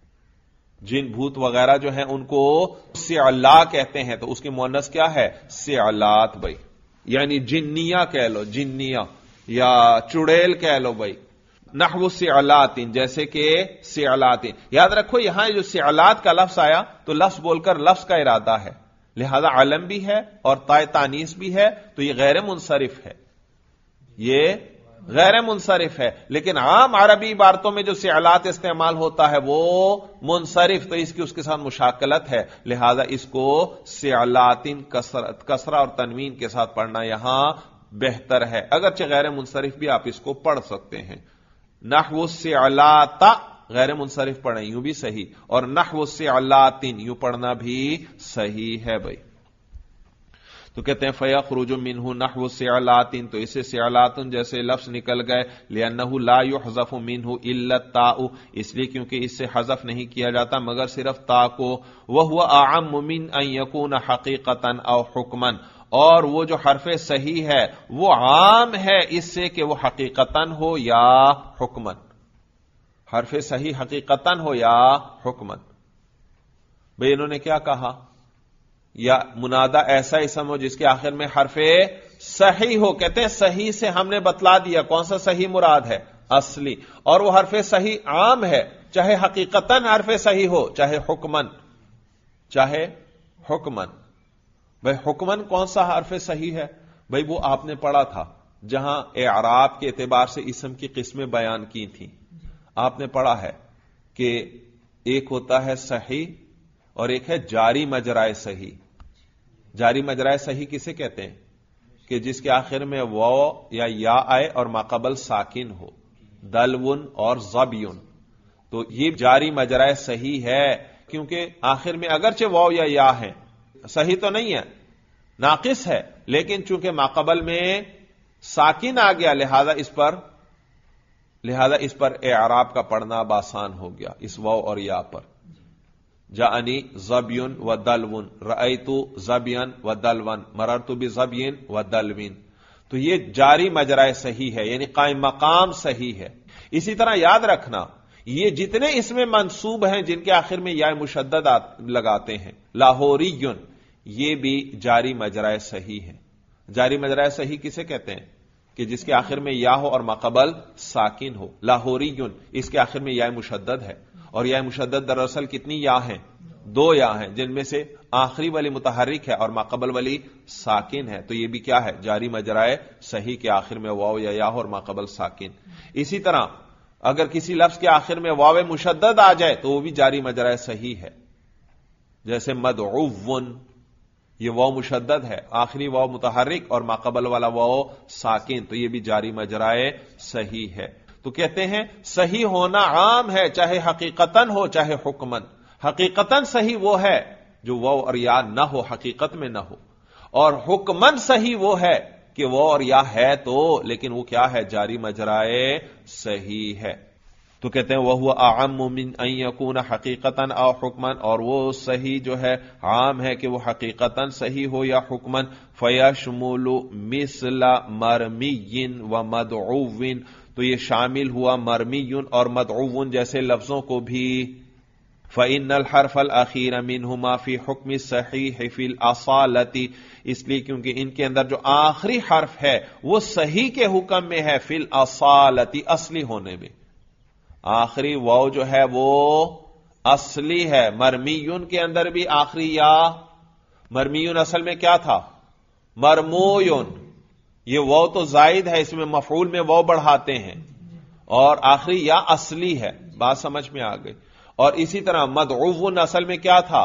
جن بھوت وغیرہ جو ہیں ان کو سعلا کہتے ہیں، تو اس کی مؤنث کیا ہے؟ سعلات. بھائی یعنی جنیہ کہہ لو، جنیہ، یا چڑیل کہہ لو. بھائی نحو سعلات، جیسے کہ سعلات. یاد رکھو یہاں جو سعلات کا لفظ آیا تو لفظ بول کر لفظ کا ارادہ ہے، لہذا علم بھی ہے اور تائے تانیس بھی ہے، تو یہ غیر منصرف ہے، یہ غیر منصرف ہے. لیکن عام عربی عبارتوں میں جو سعلات استعمال ہوتا ہے وہ منصرف، تو اس کی اس کے ساتھ مشاکلت ہے، لہذا اس کو سعلاتن کسرہ اور تنوین کے ساتھ پڑھنا یہاں بہتر ہے. اگرچہ غیر منصرف بھی آپ اس کو پڑھ سکتے ہیں. نحو سعلات غیر منصرف پڑھیں، یوں بھی صحیح، اور نحو سعلاتن یوں پڑھنا بھی صحیح ہے. بھائی تو کہتے ہیں فیخرج منہ نحو سعلات، تو اسے سعلات جیسے لفظ نکل گئے. لأنہ لا يحذف منہ الا التاء، اس لیے کیونکہ اس سے حذف نہیں کیا جاتا مگر صرف تا کو. وهو اعم من ان يكون حقیقتا او حکما، اور وہ جو حرف صحیح ہے وہ عام ہے اس سے کہ وہ حقیقتاً ہو یا حکمن. حرف صحیح حقیقتاً ہو یا حکمن. بھئی انہوں نے کیا کہا؟ یا منادہ ایسا اسم ہو جس کے آخر میں حرف صحیح ہو. کہتے ہیں صحیح سے ہم نے بتلا دیا کون سا صحیح مراد ہے؟ اصلی. اور وہ حرف صحیح عام ہے، چاہے حقیقتاً حرف صحیح ہو چاہے حکمن، چاہے حکمن. بھئی حکمن کون سا حرف صحیح ہے؟ بھئی وہ آپ نے پڑھا تھا جہاں اعراب کے اعتبار سے اسم کی قسمیں بیان کی تھیں. آپ نے پڑھا ہے کہ ایک ہوتا ہے صحیح اور ایک ہے جاری مجرائے صحیح. جاری مجرائے صحیح کسے کہتے ہیں؟ کہ جس کے آخر میں واو یا آئے اور ماقبل ساکن ہو، دلون اور زبیون. تو یہ جاری مجرائے صحیح ہے کیونکہ آخر میں اگرچہ واو یا ہے، صحیح تو نہیں ہے، ناقص ہے، لیکن چونکہ ماقبل میں ساکن آ گیا لہذا اس پر اعراب کا پڑھنا آسان ہو گیا اس واو اور یا پر. جاءنی زبیون و دلون، رأیتو زبین و دلون، مررتو بزبین و دلوین. تو یہ جاری مجرائے صحیح ہے، یعنی قائم مقام صحیح ہے. اسی طرح یاد رکھنا یہ جتنے اس میں منصوب ہیں جن کے آخر میں یا مشدد لگاتے ہیں، لاہوریون، یہ بھی جاری مجرائے صحیح ہے. جاری مجرائے صحیح کسے کہتے ہیں؟ کہ جس کے آخر میں یا ہو اور ماقبل ساکن ہو. لاہوریون اس کے آخر میں یا مشدد ہے، اور یا مشدد دراصل کتنی یا ہیں؟ 2 یا ہیں، جن میں سے آخری والی متحرک ہے اور ماقبل والی ساکن ہے. تو یہ بھی کیا ہے؟ جاری مجرائے صحیح کے آخر میں واو یا ہو اور ماقبل ساکن. اسی طرح اگر کسی لفظ کے آخر میں واو مشدد آ جائے تو وہ بھی جاری مجرائے صحیح ہے. جیسے مدعون، یہ واو مشدد ہے، آخری واو متحرک اور ماقبل والا واو ساکن، تو یہ بھی جاری مجرائے صحیح ہے. تو کہتے ہیں صحیح ہونا عام ہے، چاہے حقیقتاً ہو چاہے حکماً. حقیقتاً صحیح وہ ہے جو واو اور یا نہ ہو، حقیقت میں نہ ہو، اور حکماً صحیح وہ ہے کہ واو اور یا ہے تو لیکن وہ کیا ہے؟ جاری مجرائے صحیح ہے. تو کہتے ہیں وَهُوَ أَعَمُّ مِنْ أَنْ يَكُونَ حَقِيقَةً أَوْ حُكْمًا، اور وہ صحیح جو ہے عام ہے کہ وہ حقیقتاً صحیح ہو یا حکماً. فَيَشْمُلُ مِثْلَ مَرْمِيٍّ وَمَدْعُوٍ، تو یہ شامل ہوا مرمی اور مدعو جیسے لفظوں کو بھی. فَإِنَّ الْحَرْفَ الْأَخِيرَ مِنْهُمَا فِي حُكْمِ الصَّحِيحِ فِي الْأَصَالَةِ، اس لیے کیونکہ ان کے اندر جو آخری حرف ہے وہ صحیح کے حکم میں ہے، فی الْأَصَالَةِ اصلی ہونے میں. آخری واو جو ہے وہ اصلی ہے. مرمیون کے اندر بھی آخری یا، مرمیون اصل میں کیا تھا؟ مرمویون. یہ واو تو زائد ہے، اس میں مفعول میں واو بڑھاتے ہیں، اور آخری یا اصلی ہے. بات سمجھ میں آ گئی. اور اسی طرح مدعوون اصل میں کیا تھا؟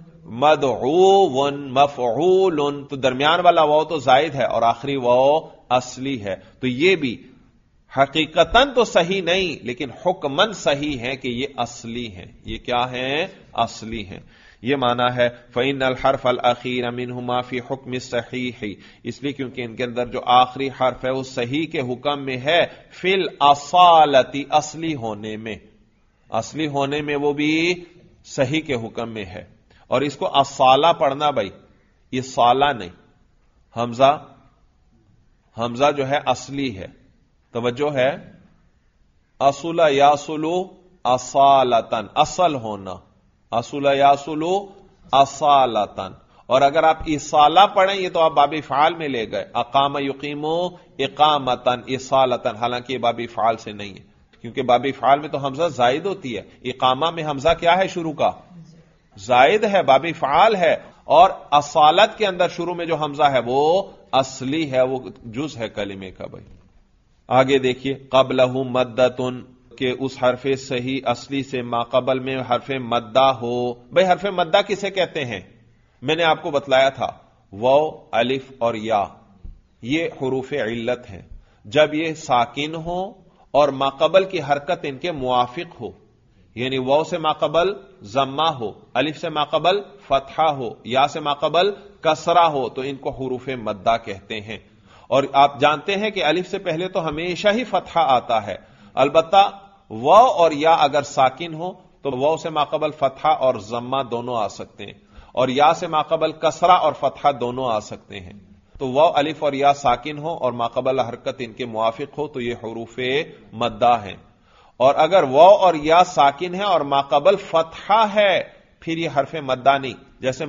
مدعوون مفعول، تو درمیان والا واو تو زائد ہے اور آخری واو اصلی ہے. تو یہ بھی حقیقتاً تو صحیح نہیں لیکن حکماً صحیح ہے کہ یہ اصلی ہیں. یہ کیا ہیں؟ اصلی ہیں. یہ معنی ہے فَإِنَّ الْحَرْفَ الْأَخِيرَ مِنْهُمَا فِي حُكْمِ الصَّحِيحِ، اس لیے کیونکہ ان کے اندر جو آخری حرف ہے وہ صحیح کے حکم میں ہے، فِي الْأَصَالَةِ اصلی ہونے میں. اصلی ہونے میں وہ بھی صحیح کے حکم میں ہے. اور اس کو اصالہ پڑھنا بھائی، یہ صالہ نہیں. حمزہ جو ہے اصلی ہے، توجہ ہے. اصل یاسلو اصالتن، اصل ہونا. اصل یاسلو اصالتن. اور اگر آپ اصالہ پڑھیں یہ تو آپ باب فعال میں لے گئے، اقام یقیمو اقامتن اصالتن، حالانکہ یہ باب فعال سے نہیں ہے، کیونکہ باب فعال میں تو حمزہ زائد ہوتی ہے. اقامہ میں حمزہ کیا ہے؟ شروع کا زائد ہے، باب فعال ہے. اور اصالت کے اندر شروع میں جو حمزہ ہے وہ اصلی ہے، وہ جز ہے کلمے کا. بھائی آگے دیکھیے، قبلہ مدتن، کہ اس حرف صحیح اصلی سے ماقبل میں حرف مدہ ہو. بھائی حرف مدہ کسے کہتے ہیں؟ میں نے آپ کو بتلایا تھا واو، الف اور یا یہ حروف علت ہیں. جب یہ ساکن ہو اور ماقبل کی حرکت ان کے موافق ہو، یعنی واو سے ماقبل ضمہ ہو، الف سے ماقبل فتحہ ہو، یا سے ماقبل کسرہ ہو، تو ان کو حروف مدہ کہتے ہیں. اور آپ جانتے ہیں کہ الف سے پہلے تو ہمیشہ ہی فتحہ آتا ہے. البتہ واو اور یا اگر ساکن ہو تو واو سے ماقبل فتحہ اور ضمہ دونوں آ سکتے ہیں، اور یا سے ماقبل کسرہ اور فتحہ دونوں آ سکتے ہیں. تو واو الف اور یا ساکن ہو اور ماقبل حرکت ان کے موافق ہو تو یہ حروف مدہ ہیں. اور اگر واو اور یا ساکن ہے اور ماقبل فتحہ ہے پھر یہ حرف مدہ نہیں. جیسے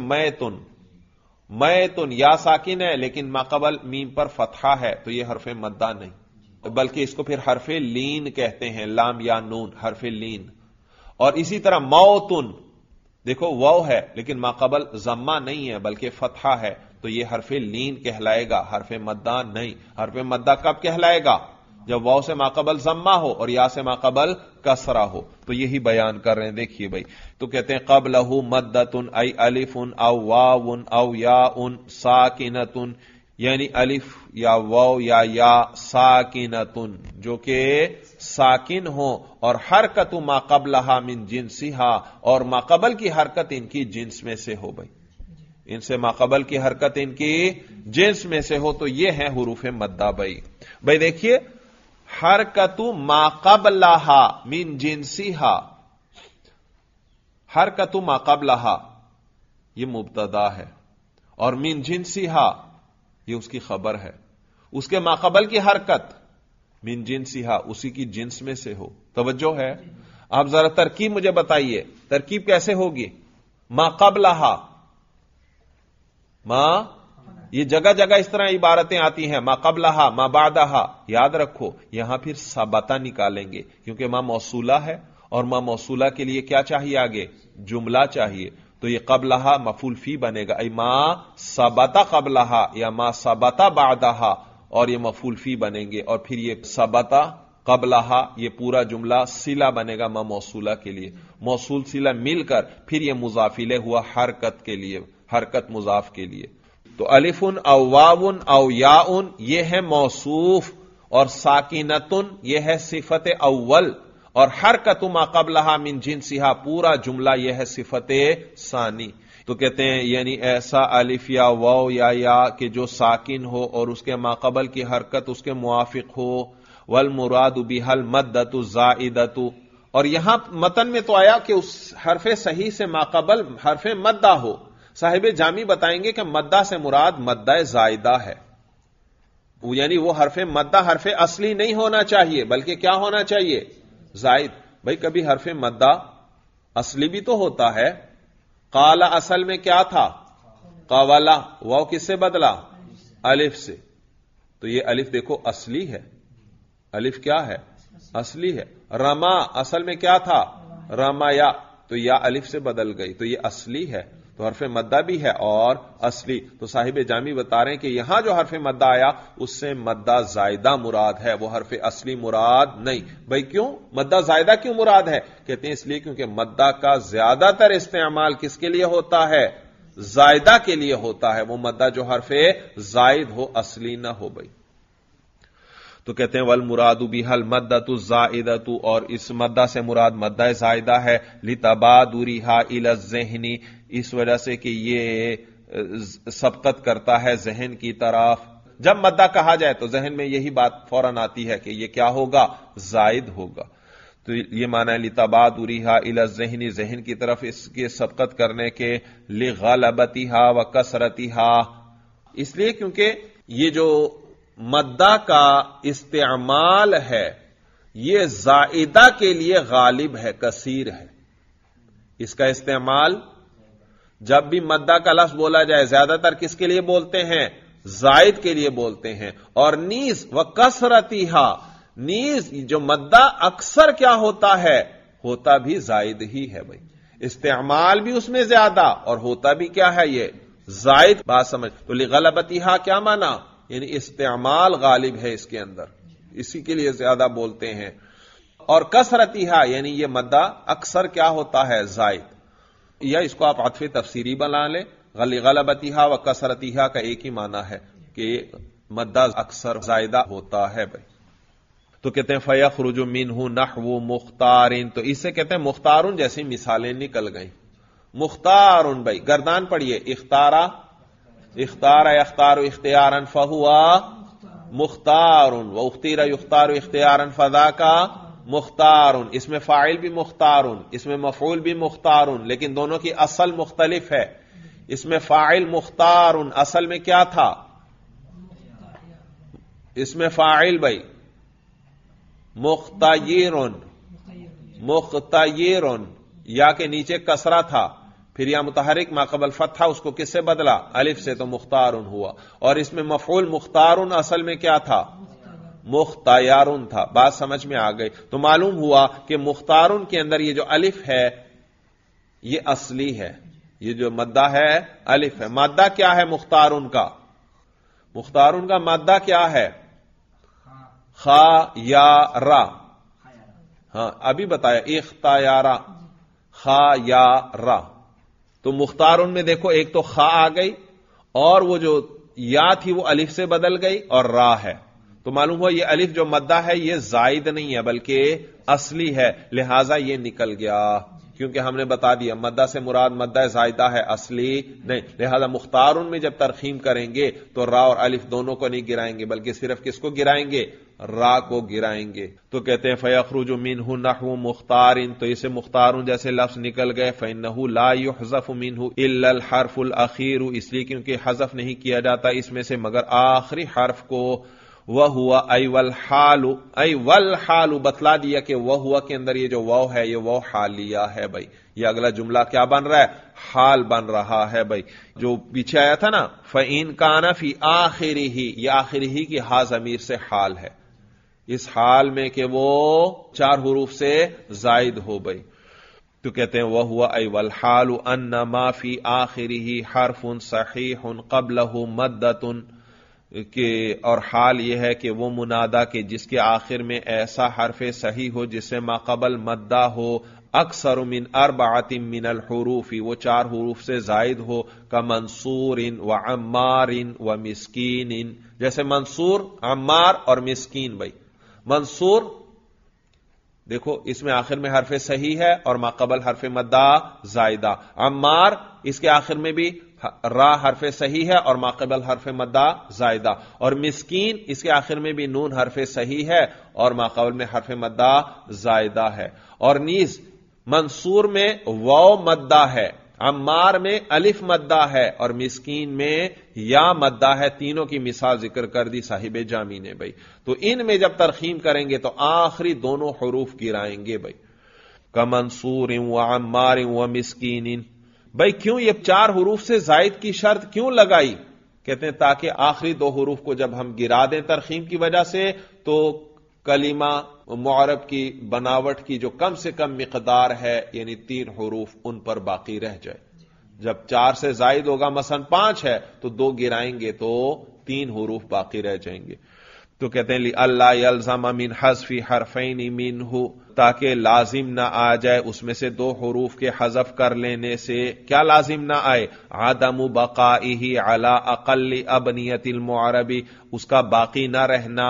میتن یا ساکن ہے لیکن ماقبل میم پر فتحہ ہے تو یہ حرف مدہ نہیں، بلکہ اس کو پھر حرف لین کہتے ہیں، لام یا نون، حرف لین. اور اسی طرح موتن، دیکھو واو ہے لیکن ماقبل ضمہ نہیں ہے بلکہ فتحہ ہے تو یہ حرف لین کہلائے گا، حرف مدہ نہیں. حرف مدہ کب کہلائے گا؟ جب واو سے ماقبل ضمہ ہو اور یا سے ماقبل کسرہ ہو. تو یہی بیان کر رہے ہیں. دیکھیے بھائی، تو کہتے ہیں قبلہ مدتن ای الف او واو او یا ساکنتن، یعنی الف یا واو یا ساکنتن جو کہ ساکن ہو، اور حرکت ما قبلہا من جنسہا، اور ماقبل کی حرکت ان کی جنس میں سے ہو. بھائی ان سے ماقبل کی حرکت ان کی جنس میں سے ہو تو یہ ہیں حروف مدہ. بھائی دیکھیے، حرکت ما قبلہا من جنسہا، حرکت ما قبلہا یہ مبتدا ہے، اور من جنسہا یہ اس کی خبر ہے. اس کے ماقبل کی حرکت من جنسہا اسی کی جنس میں سے ہو. توجہ ہے؟ آپ ذرا ترکیب مجھے بتائیے، ترکیب کیسے ہوگی؟ ما قبلہا، ما یہ جگہ جگہ اس طرح عبارتیں آتی ہیں، ما قبلہا ما بعدہا، یاد رکھو یہاں پھر ثبتا نکالیں گے کیونکہ ما موصولہ ہے، اور ما موصولہ کے لیے کیا چاہیے آگے؟ جملہ چاہیے، تو یہ قبلہا مفعول فی بنے گا، ای ما ثبتا قبلہا یا ما ثبتا بعدہا، اور یہ مفعول فی بنیں گے، اور پھر یہ ثبتا قبلہا یہ پورا جملہ صلہ بنے گا ما موصولہ کے لیے، موصول صلہ مل کر پھر یہ مضاف الیہ ہوا حرکت کے لیے، حرکت مضاف کے لیے۔ تو الف او واو او یاء یہ ہے موصوف، اور ساکنتن یہ ہے صفت اول، اور حرکت ما قبلہا من جنسہا پورا جملہ یہ ہے صفت ثانی۔ تو کہتے ہیں یعنی ایسا الف یا واو یا یا کہ جو ساکن ہو اور اس کے ما قبل کی حرکت اس کے موافق ہو، والمراد بها المدۃ الزائدۃ، اور یہاں متن میں تو آیا کہ اس حرف صحیح سے ما قبل حرف مدہ ہو، صاحب جامی بتائیں گے کہ مدہ سے مراد مدہ زائدہ ہے، یعنی وہ حرف مدہ حرف اصلی نہیں ہونا چاہیے بلکہ کیا ہونا چاہیے؟ زائد۔ بھائی کبھی حرف مدہ اصلی بھی تو ہوتا ہے، قال اصل میں کیا تھا؟ قولا، واو کس سے بدلا؟ الف سے، تو یہ الف دیکھو اصلی ہے، الف کیا ہے؟ اصلی ہے۔ رما اصل میں کیا تھا؟ رمایا، تو یا الف سے بدل گئی، تو یہ اصلی ہے، تو حرف مدہ بھی ہے اور اصلی۔ تو صاحب جامی بتا رہے ہیں کہ یہاں جو حرف مدہ آیا اس سے مدہ زائدہ مراد ہے، وہ حرف اصلی مراد نہیں۔ بھائی کیوں مدہ زائدہ کیوں مراد ہے؟ کہتے ہیں اس لیے کیونکہ مدہ کا زیادہ تر استعمال کس کے لیے ہوتا ہے؟ زائدہ کے لیے ہوتا ہے، وہ مدہ جو حرف زائد ہو اصلی نہ ہو۔ بھائی تو کہتے ہیں والمراد بها المدۃ الزائدۃ، اور اس مدہ سے مراد مدہ زائدہ ہے، لتبادرها الى الذہن، اس وجہ سے کہ یہ سبقت کرتا ہے ذہن کی طرف۔ جب مدہ کہا جائے تو ذہن میں یہی بات فوراً آتی ہے کہ یہ کیا ہوگا؟ زائد ہوگا، تو یہ معنی ہے لتبادرها الى الذہن، ذہن کی طرف اس کے سبقت کرنے کے، لغلبتها وکثرتها، اس لیے کیونکہ یہ جو مدہ کا استعمال ہے یہ زائدہ کے لیے غالب ہے، کثیر ہے، اس کا استعمال جب بھی مدہ کا لفظ بولا جائے زیادہ تر کس کے لیے بولتے ہیں؟ زائد کے لیے بولتے ہیں۔ اور نیز وکثرتھا، نیز جو مدہ اکثر کیا ہوتا ہے؟ ہوتا بھی زائد ہی ہے۔ بھائی استعمال بھی اس میں زیادہ اور ہوتا بھی کیا ہے؟ یہ زائد۔ بات سمجھ؟ تو لغلبتھا کیا معنی؟ یعنی استعمال غالب ہے اس کے اندر، اسی کے لیے زیادہ بولتے ہیں۔ اور کثرتھا یعنی یہ مدہ اکثر کیا ہوتا ہے؟ زائد، یا اس کو آپ عطف تفسیری بنا لیں، غلبتھا و کثرتھا کا ایک ہی معنی ہے کہ مدہ اکثر زائدہ ہوتا ہے۔ بھائی تو کہتے ہیں فیخرج منہ نحو مختار، تو اس سے کہتے ہیں مختارن جیسی مثالیں نکل گئیں۔ مختارن، بھائی گردان پڑھیے، اختارا اختار یختار اختیارا فہو مختار، واختیر یختار اختیارا فذاک مختار، اس میں فاعل بھی مختار، اس میں مفعول بھی مختار، لیکن دونوں کی اصل مختلف ہے۔ اس میں فاعل مختار، اصل میں کیا تھا؟ اس میں فاعل بھائی مختیر، مختیر، یا کے نیچے کسرہ تھا، پھر یا متحرک ما قبل فتحہ، اس کو کس سے بدلا؟ الف سے، تو مختار ہوا۔ اور اس میں مفعول مختار اصل میں کیا تھا؟ مختار تھا۔ بات سمجھ میں آ گئی؟ تو معلوم ہوا کہ مختار کے اندر یہ جو الف ہے یہ اصلی ہے، یہ جو مادہ ہے الف ہے۔ مادہ کیا ہے مختار کا؟ مختار کا مادہ کیا ہے؟ خا یا را، ہاں ابھی بتایا، اختیارا، خا یا را۔ تو مختارن میں دیکھو ایک تو خا آ گئی اور وہ جو یا تھی وہ الف سے بدل گئی اور را ہے، تو معلوم ہوا یہ الف جو مدہ ہے یہ زائد نہیں ہے بلکہ اصلی ہے، لہذا یہ نکل گیا، کیونکہ ہم نے بتا دیا مدہ سے مراد مدہ زائدہ ہے، اصلی نہیں۔ لہذا مختارن میں جب ترخیم کریں گے تو را اور الف دونوں کو نہیں گرائیں گے بلکہ صرف کس کو گرائیں گے؟ را کو گرائیں گے۔ تو کہتے ہیں فیخرج منہ نحو مختار، تو اسے مختار جیسے لفظ نکل گئے، فإنہ لا يحذف منہ الا الحرف الاخیر، اس لیے کیونکہ حذف نہیں کیا جاتا اس میں سے مگر آخری حرف کو۔ وہوا ای والحال، ای والحال بتلا دیا کہ وہوا کے اندر یہ جو واو ہے یہ واو حالیہ ہے۔ بھائی یہ اگلا جملہ کیا بن رہا ہے؟ حال بن رہا ہے بھائی. جو پیچھے آیا تھا نا فَإِن كَانَ فِي آخِرِهِ، یہ آخرہ کی ہا ضمیر سے حال ہے، اس حال میں کہ وہ 4 حروف سے زائد ہو بھائی. تو کہتے ہیں وَهُوَ أَيْ وَالْحَالُ أَنَّ مَا فِي آخِرِهِ حَرْفٌ صَحِيحٌ قَبْلَهُ مَدَّةٌ، کہ اور حال یہ ہے کہ وہ منادا کے جس کے آخر میں ایسا حرف صحیح ہو جس سے ما قبل مدہ ہو، اکثر من 4 من الحروف، وہ 4 حروف سے زائد ہو، کمنصور وعمار ومسکین، جیسے منصور، عمار اور مسکین. بھائی منصور دیکھو اس میں آخر میں حرف صحیح ہے اور ما قبل حرف مدہ زائدہ. عمار اس کے آخر میں بھی را حرف صحیح ہے اور ما قبل حرف مدہ زائدہ. اور مسکین اس کے آخر میں بھی نون حرف صحیح ہے اور ما قبل میں حرف مدہ زائدہ ہے. اور نیز منصور میں واو مدہ ہے، عمار میں الف مدہ ہے اور مسکین میں یا مدہ ہے. تینوں کی مثال ذکر کر دی صاحب جامی نے بھائی. تو ان میں جب ترخیم کریں گے تو آخری دونوں حروف گرائیں گے بھائی، کمنصور وعمار ومسکین. بھائی کیوں یہ 4 حروف سے زائد کی شرط کیوں لگائی؟ کہتے ہیں تاکہ آخری 2 حروف کو جب ہم گرا دیں ترخیم کی وجہ سے تو کلمہ معرب کی بناوٹ کی جو کم سے کم مقدار ہے یعنی 3 حروف ان پر باقی رہ جائے. جب 4 سے زائد ہوگا مثلا 5 ہے تو 2 گرائیں گے تو 3 حروف باقی رہ جائیں گے. تو کہتے ہیں لِأَلَّا يَلْزَمَ مِنْ حَذْفِ حَرْفَيْنِ مِنْهُ، تاکہ لازم نہ آ جائے اس میں سے 2 حروف کے حذف کر لینے سے. کیا لازم نہ آئے؟ عدم بقائه علی اقل ابنیت المعرب، اس کا باقی نہ رہنا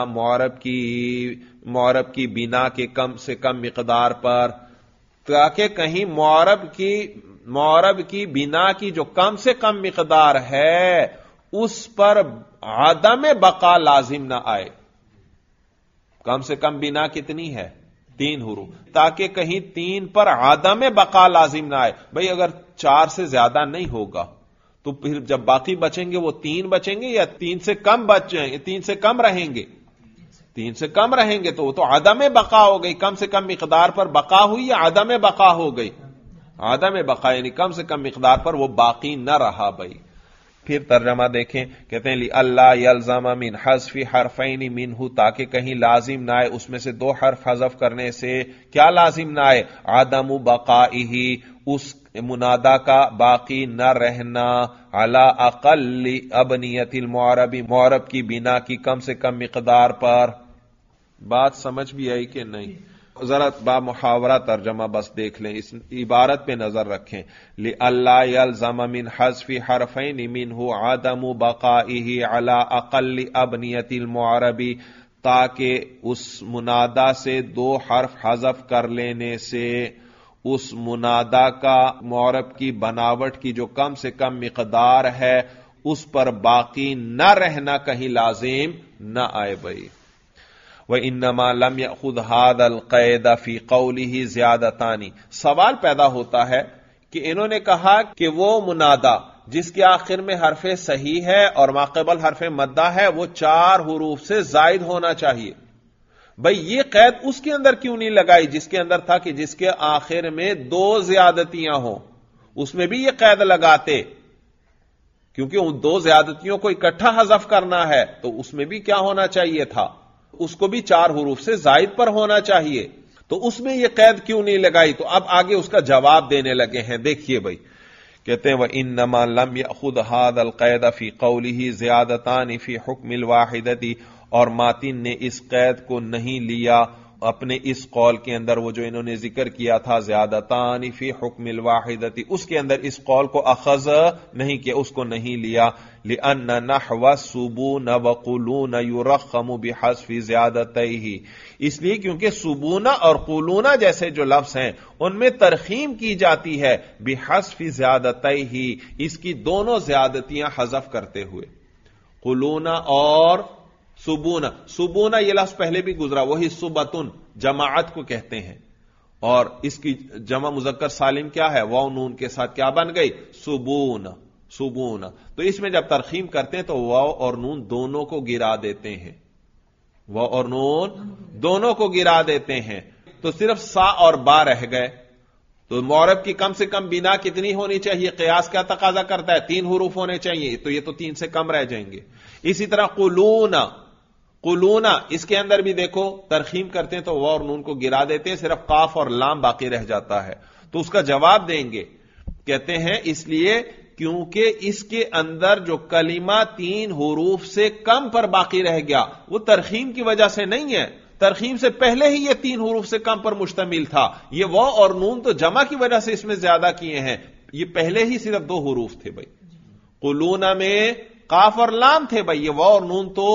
معرب کی بنا کے کم سے کم مقدار پر، تاکہ کہیں معرب کی بنا کی جو کم سے کم مقدار ہے اس پر عدم بقا لازم نہ آئے. کم سے کم بنا کتنی ہے؟ 3 حروف، تاکہ کہیں 3 پر عدم بقا لازم نہ آئے. بھئی اگر 4 سے زیادہ نہیں ہوگا تو پھر جب باقی بچیں گے وہ 3 بچیں گے یا 3 سے کم بچیں گے، 3 سے کم رہیں گے؟ 3 سے کم رہیں گے تو وہ تو عدم بقا ہو گئی. کم سے کم مقدار پر بقا ہوئی یا عدم بقا ہو گئی؟ عدم بقا، یعنی کم سے کم مقدار پر وہ باقی نہ رہا. بھائی پھر ترجمہ دیکھیں، کہتے ہیں لِأَلَّا يَلْزَمَ مِنْ حَذْفِ حَرْفَيْنِ مِنْهُ، تاکہ کہیں لازم نہ آئے اس میں سے 2 حرف حذف کرنے سے. کیا لازم نہ آئے؟ عدم بقائه، اس منادا کا باقی نہ رہنا، علی اقل ابنیت المعرب، معرب کی بنا کی کم سے کم مقدار پر. بات سمجھ بھی آئی کہ نہیں؟ ذرا با محاورہ ترجمہ بس دیکھ لیں، اس عبارت پہ نظر رکھیں. لِأَلَّا يَلْزَمَ مِنْ حَذْفِ حَرْفَيْنِ مِنْهُ عَدَمُ بَقَائِهِ عَلَى أَقَلِّ أَبْنِيَةِ الْمُعْرَبِ، تاکہ اس منادا سے 2 حرف حذف کر لینے سے اس منادا کا معرب کی بناوٹ کی جو کم سے کم مقدار ہے اس پر باقی نہ رہنا کہیں لازم نہ آئے. بھائی وَإِنَّمَا لَمْ يَأْخُذْ هَذَا الْقَيْدَ فِي قَوْلِهِ زِيَادَتَانِ. سوال پیدا ہوتا ہے کہ انہوں نے کہا کہ وہ منادا جس کے آخر میں حرف صحیح ہے اور ما قبل حرف مدہ ہے وہ 4 حروف سے زائد ہونا چاہیے. بھئی یہ قید اس کے اندر کیوں نہیں لگائی جس کے اندر تھا کہ جس کے آخر میں 2 زیادتیاں ہوں؟ اس میں بھی یہ قید لگاتے، کیونکہ ان 2 زیادتیوں کو اکٹھا حذف کرنا ہے تو اس میں بھی کیا ہونا چاہیے تھا؟ اس کو بھی 4 حروف سے زائد پر ہونا چاہیے. تو اس میں یہ قید کیوں نہیں لگائی؟ تو اب آگے اس کا جواب دینے لگے ہیں. دیکھیے بھائی کہتے ہیں وَإِنَّمَا لَمْ يَأْخُذْ هَذَا الْقَيْدَ فِي قَوْلِهِ زِيَادَتَانِ فِي حُكْمِ الْوَاحِدَةِ، اور ماتن نے اس قید کو نہیں لیا اپنے اس قول کے اندر، وہ جو انہوں نے ذکر کیا تھا زیادتان فی حکم الواحدۃ، اس کے اندر اس قول کو اخذ نہیں کیا، اس کو نہیں لیا. لأن نحو سبون وقلون یرخم بحذف زیادتیہ، اس لیے کیونکہ سبون اور قلون جیسے جو لفظ ہیں ان میں ترخیم کی جاتی ہے بحذف زیادتیہ، اس کی دونوں زیادتیاں حذف کرتے ہوئے. قلون اور سبونا، سبونا یہ لفظ پہلے بھی گزرا، وہی سبتن جماعت کو کہتے ہیں، اور اس کی جمع مذکر سالم کیا ہے؟ واو نون کے ساتھ کیا بن گئی؟ سبون. سبون تو اس میں جب ترخیم کرتے ہیں تو واو اور نون دونوں کو گرا دیتے ہیں، واو اور نون دونوں کو گرا دیتے ہیں، تو صرف سا اور با رہ گئے. تو معرب کی کم سے کم بنا کتنی ہونی چاہیے؟ قیاس کیا تقاضا کرتا ہے؟ 3 حروف ہونے چاہیے، تو یہ تو 3 سے کم رہ جائیں گے. اسی طرح قلونا، قلونا اس کے اندر بھی دیکھو ترخیم کرتے ہیں تو واو اور نون کو گرا دیتے ہیں، صرف قاف اور لام باقی رہ جاتا ہے. تو اس کا جواب دیں گے، کہتے ہیں اس لیے کیونکہ اس کے اندر جو کلمہ 3 حروف سے کم پر باقی رہ گیا وہ ترخیم کی وجہ سے نہیں ہے، ترخیم سے پہلے ہی یہ 3 حروف سے کم پر مشتمل تھا. یہ واو اور نون تو جمع کی وجہ سے اس میں زیادہ کیے ہیں، یہ پہلے ہی صرف 2 حروف تھے بھائی. قلونا میں قاف اور لام تھے بھائی، یہ واو اور نون تو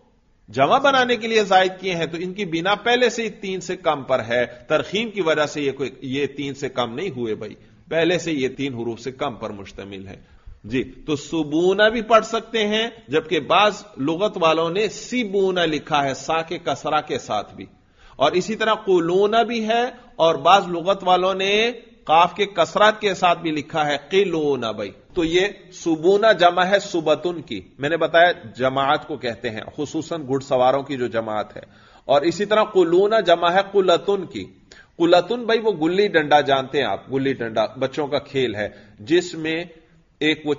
جمع بنانے کے لیے زائد کیے ہیں، تو ان کی بنا پہلے سے ہی 3 سے کم پر ہے، ترخیم کی وجہ سے یہ 3 سے کم نہیں ہوئے بھائی، پہلے سے یہ 3 حروف سے کم پر مشتمل ہے. جی تو سبونا بھی پڑھ سکتے ہیں، جبکہ بعض لغت والوں نے سبونا لکھا ہے سا کے کسرہ کے ساتھ بھی، اور اسی طرح قلونا بھی ہے، اور بعض لغت والوں نے قاف کے کسرات کے ساتھ بھی لکھا ہے قلونا بھائی. تو یہ سبونا جمع ہے سبتن کی، میں نے بتایا جماعت کو کہتے ہیں، خصوصاً گھڑ سواروں کی جو جماعت ہے. اور اسی طرح قلونا جمع ہے قلتن کی. قلتن بھائی وہ گلی ڈنڈا جانتے ہیں آپ، گلی ڈنڈا بچوں کا کھیل ہے، جس میں ایک وہ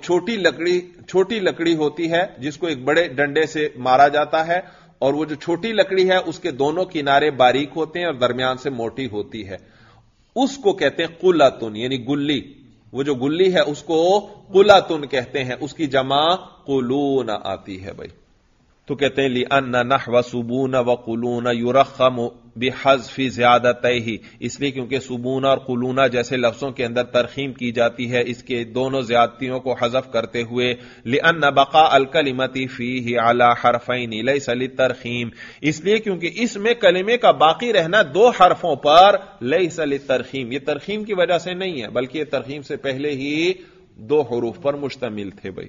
چھوٹی لکڑی ہوتی ہے جس کو ایک بڑے ڈنڈے سے مارا جاتا ہے، اور وہ جو چھوٹی لکڑی ہے اس کے دونوں کنارے باریک ہوتے ہیں اور درمیان سے موٹی ہوتی ہے، اس کو کہتے ہیں قلتن، یعنی گلی. وہ جو گلی ہے اس کو قلتن کہتے ہیں، اس کی جمع قلون آتی ہے بھائی. تو کہتے ہیں لِأَنَّ نَحْوَ سُبُونَ وَقُلُونَ يُرَخَّمُ بِحَذْفِ زِيَادَتَيْهِ، اس لیے کیونکہ سبون اور قلونا جیسے لفظوں کے اندر ترخیم کی جاتی ہے اس کے دونوں زیادتیوں کو حذف کرتے ہوئے. لِأَنَّ بَقَاءَ الْكَلِمَةِ فِيهِ عَلَى حَرْفَيْنِ لَيْسَ لِلتَّرْخِيمِ، اس لیے کیونکہ اس میں کلمے کا باقی رہنا 2 حرفوں پر لَيْسَ لِلتَّرْخِيمِ، یہ ترخیم کی وجہ سے نہیں ہے بلکہ یہ ترخیم سے پہلے ہی 2 حروف پر مشتمل تھے بھائی.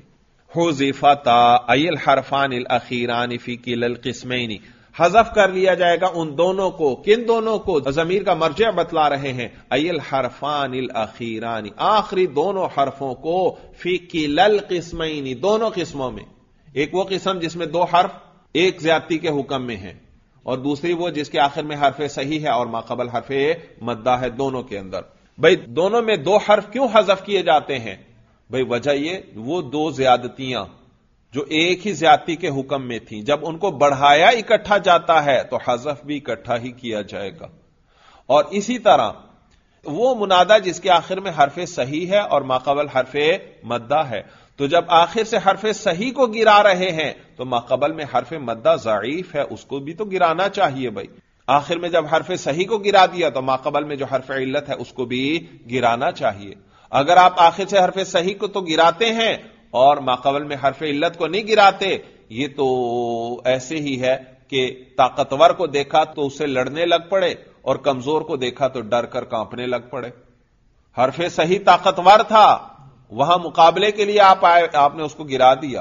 حذفتا ای الحرفان الاخیران فی کلا القسمین، حذف کر لیا جائے گا ان دونوں کو. کن دونوں کو؟ ضمیر کا مرجع بتلا رہے ہیں. ای الحرفان الاخیران، آخری دونوں حرفوں کو، فی کلا القسمین، دونوں قسموں میں. ایک وہ قسم جس میں 2 حرف ایک زیادتی کے حکم میں ہیں، اور دوسری وہ جس کے آخر میں حرف صحیح ہے اور ماقبل حرف مدہ ہے. دونوں کے اندر بھئی دونوں میں 2 حرف کیوں حذف کیے جاتے ہیں؟ بھئی وجہ یہ وہ 2 زیادتیاں جو ایک ہی زیادتی کے حکم میں تھیں، جب ان کو بڑھایا اکٹھا جاتا ہے تو حذف بھی اکٹھا ہی کیا جائے گا. اور اسی طرح وہ منادہ جس کے آخر میں حرف صحیح ہے اور ماقبل حرف مدہ ہے، تو جب آخر سے حرف صحیح کو گرا رہے ہیں تو ماقبل میں حرف مدہ ضعیف ہے، اس کو بھی تو گرانا چاہیے بھائی. آخر میں جب حرف صحیح کو گرا دیا تو ماقبل میں جو حرف علت ہے اس کو بھی گرانا چاہیے. اگر آپ آخر سے حرف صحیح کو تو گراتے ہیں اور ماقبل میں حرف علت کو نہیں گراتے، یہ تو ایسے ہی ہے کہ طاقتور کو دیکھا تو اسے لڑنے لگ پڑے اور کمزور کو دیکھا تو ڈر کر کانپنے لگ پڑے. حرف صحیح طاقتور تھا، وہاں مقابلے کے لیے آپ نے اس کو گرا دیا،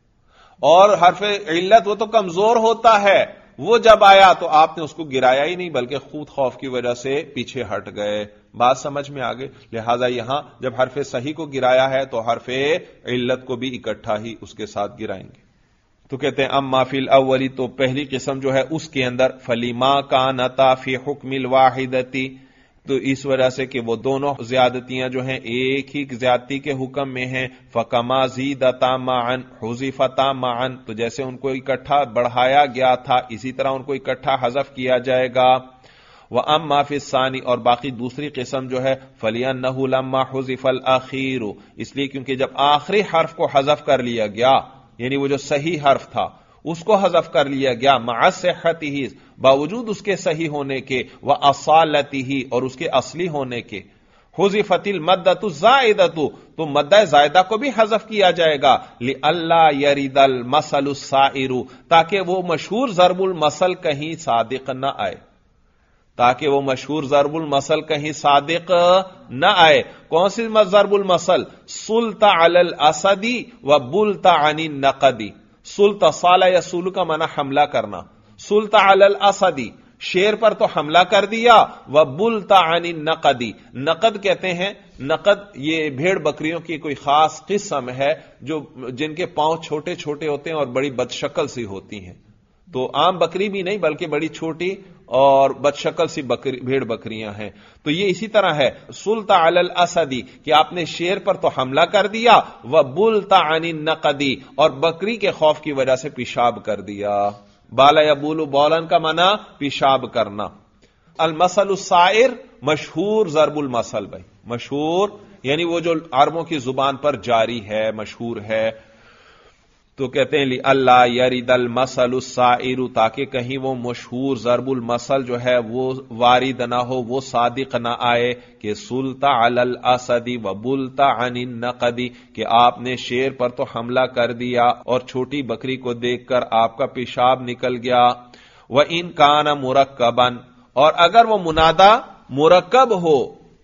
اور حرف علت وہ تو کمزور ہوتا ہے، وہ جب آیا تو آپ نے اس کو گرایا ہی نہیں بلکہ خود خوف کی وجہ سے پیچھے ہٹ گئے. بات سمجھ میں آگے؟ لہذا یہاں جب حرف صحیح کو گرایا ہے تو حرف علت کو بھی اکٹھا ہی اس کے ساتھ گرائیں گے. تو کہتے ہیں اما فی الاولی، تو پہلی قسم جو ہے اس کے اندر فلیما کانتا فی حکم الواحدتی، تو اس وجہ سے کہ وہ دونوں زیادتیاں جو ہیں ایک ہی زیادتی کے حکم میں ہیں. فکما زیدتا معا حذفتا معا، تو جیسے ان کو اکٹھا بڑھایا گیا تھا اسی طرح ان کو اکٹھا حذف کیا جائے گا. وَأَمَّا فِي الثَّانِي، اور باقی دوسری قسم جو ہے فَلِأَنَّهُ لَمَّا حُذِفَ الْأَخِيرُ، اس لیے کیونکہ جب آخری حرف کو حذف کر لیا گیا، یعنی وہ جو صحیح حرف تھا اس کو حذف کر لیا گیا، مع صحتہ، باوجود اس کے صحیح ہونے کے، وَأَصَالَتِهِ، اور اس کے اصلی ہونے کے، حُذِفَتِ الْمَدَّةُ الزَّائِدَةُ، تو مدہ زائدہ کو بھی حذف کیا جائے گا. لِأَلَّا يَرِدَ الْمَثَلُ السَّائِرُ، تاکہ وہ مشہور ضرب المثل کہیں صادق نہ آئے، تاکہ وہ مشہور ضرب المثل کہیں صادق نہ آئے. کون سی ضرب المثل؟ سلط علی الاسد و بلط عن النقد. سلط صالح یسول کا معنی حملہ کرنا، سلط علی الاسد شیر پر تو حملہ کر دیا، و بلط عن النقد، نقد کہتے ہیں، نقد یہ بھیڑ بکریوں کی کوئی خاص قسم ہے جو جن کے پاؤں چھوٹے چھوٹے ہوتے ہیں اور بڑی بدشکل سی ہوتی ہیں. تو عام بکری بھی نہیں بلکہ بڑی چھوٹی اور بدشکل سی بھیڑ بکریاں ہیں. تو یہ اسی طرح ہے سلطہ علی الاسدی کہ آپ نے شیر پر تو حملہ کر دیا، وبلت عن النقدی اور بکری کے خوف کی وجہ سے پیشاب کر دیا. بالا یبول بولن کا معنی پیشاب کرنا. المثل السائر مشہور ضرب المثل، بھائی مشہور یعنی وہ جو عربوں کی زبان پر جاری ہے، مشہور ہے. تو کہتے ہیں اللہ یرید المثل السائر، تاکہ کہیں وہ مشہور ضرب المثل جو ہے وہ وارد نہ ہو، وہ صادق نہ آئے کہ سلطہ علی الاسد وبلت عن النقد، کہ آپ نے شیر پر تو حملہ کر دیا اور چھوٹی بکری کو دیکھ کر آپ کا پیشاب نکل گیا. وَإِن كَانَ مُرَكَّبًا، اور اگر وہ منادہ مرکب ہو.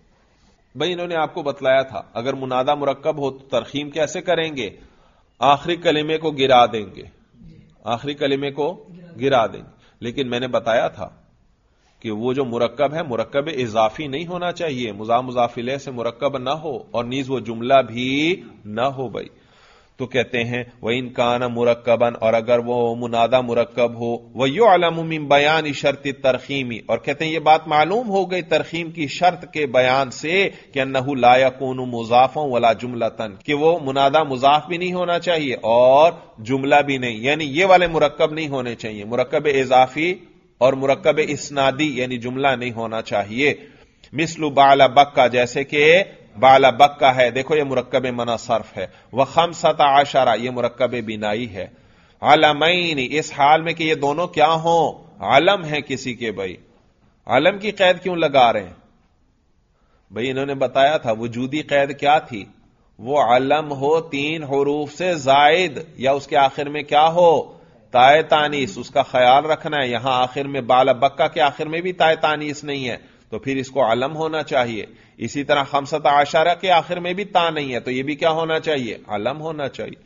بھائی انہوں نے آپ کو بتلایا تھا اگر منادہ مرکب ہو تو ترخیم کیسے کریں گے؟ آخری کلمے کو گرا دیں گے، آخری کلمے کو گرا دیں گے. لیکن میں نے بتایا تھا کہ وہ جو مرکب ہے مرکب اضافی نہیں ہونا چاہیے، مضاف مضاف الیہ سے مرکب نہ ہو اور نیز وہ جملہ بھی نہ ہو. بھائی تو کہتے ہیں وَإِن كَانَ مُرَكَّبًا، اور اگر وہ منادہ مرکب ہو. وَيُعْلَمُ مِن بَيَانِ شَرْطِ التَّرْخِيمِ، اور کہتے ہیں یہ بات معلوم ہو گئی ترخیم کی شرط کے بیان سے کہ انہ لا يكون مضافا ولا جملتن، کہ وہ منادہ مضاف بھی نہیں ہونا چاہیے اور جملہ بھی نہیں، یعنی یہ والے مرکب نہیں ہونے چاہیے، مرکب اضافی اور مرکب اسنادی یعنی جملہ نہیں ہونا چاہیے. مثل بعل بکا، جیسے کہ بالا بکا ہے، دیکھو یہ مرکب منع صرف ہے. وخمسۃ عشرہ، یہ مرکب بنائی ہے. علمین، اس حال میں کہ یہ دونوں کیا ہوں؟ علم ہے کسی کے. بھائی علم کی قید کیوں لگا رہے ہیں؟ بھائی انہوں نے بتایا تھا وجودی قید کیا تھی؟ وہ علم ہو 3 حروف سے زائد یا اس کے آخر میں کیا ہو؟ تائے تانیس. اس کا خیال رکھنا ہے، یہاں آخر میں بالا بکا کے آخر میں بھی تائے تانیس نہیں ہے تو پھر اس کو علم ہونا چاہیے. اسی طرح خمسۃ عشرہ کے آخر میں بھی تا نہیں ہے تو یہ بھی کیا ہونا چاہیے؟ علم ہونا چاہیے.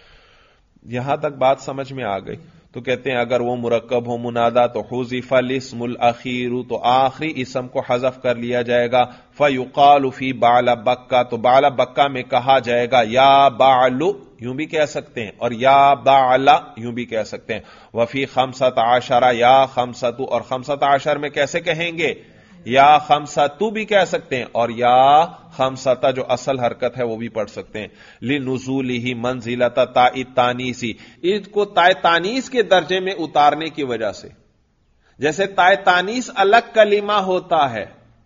یہاں تک بات سمجھ میں آ گئی. تو کہتے ہیں اگر وہ مرکب ہو منادہ تو حذف الاسم الاخیر، تو آخری اسم کو حذف کر لیا جائے گا. فیقال فی بعل بکا، تو بعل بکا میں کہا جائے گا یا بعل، یوں بھی کہہ سکتے ہیں، اور یا بعل یوں بھی کہہ سکتے ہیں. وفی خمسۃ عشرہ یا خمسۃ، اور خمسۃ عشر میں کیسے کہیں گے؟ یا خمسۃ بھی کہہ سکتے ہیں اور یا خمسۃ جو اصل حرکت ہے وہ بھی پڑھ سکتے ہیں. لنزولہ منزلۃ تاء التانیث، اس کو تاء تانیث کے درجے میں اتارنے کی وجہ سے. جیسے تاء تانیث الگ کلمہ ہوتا ہے،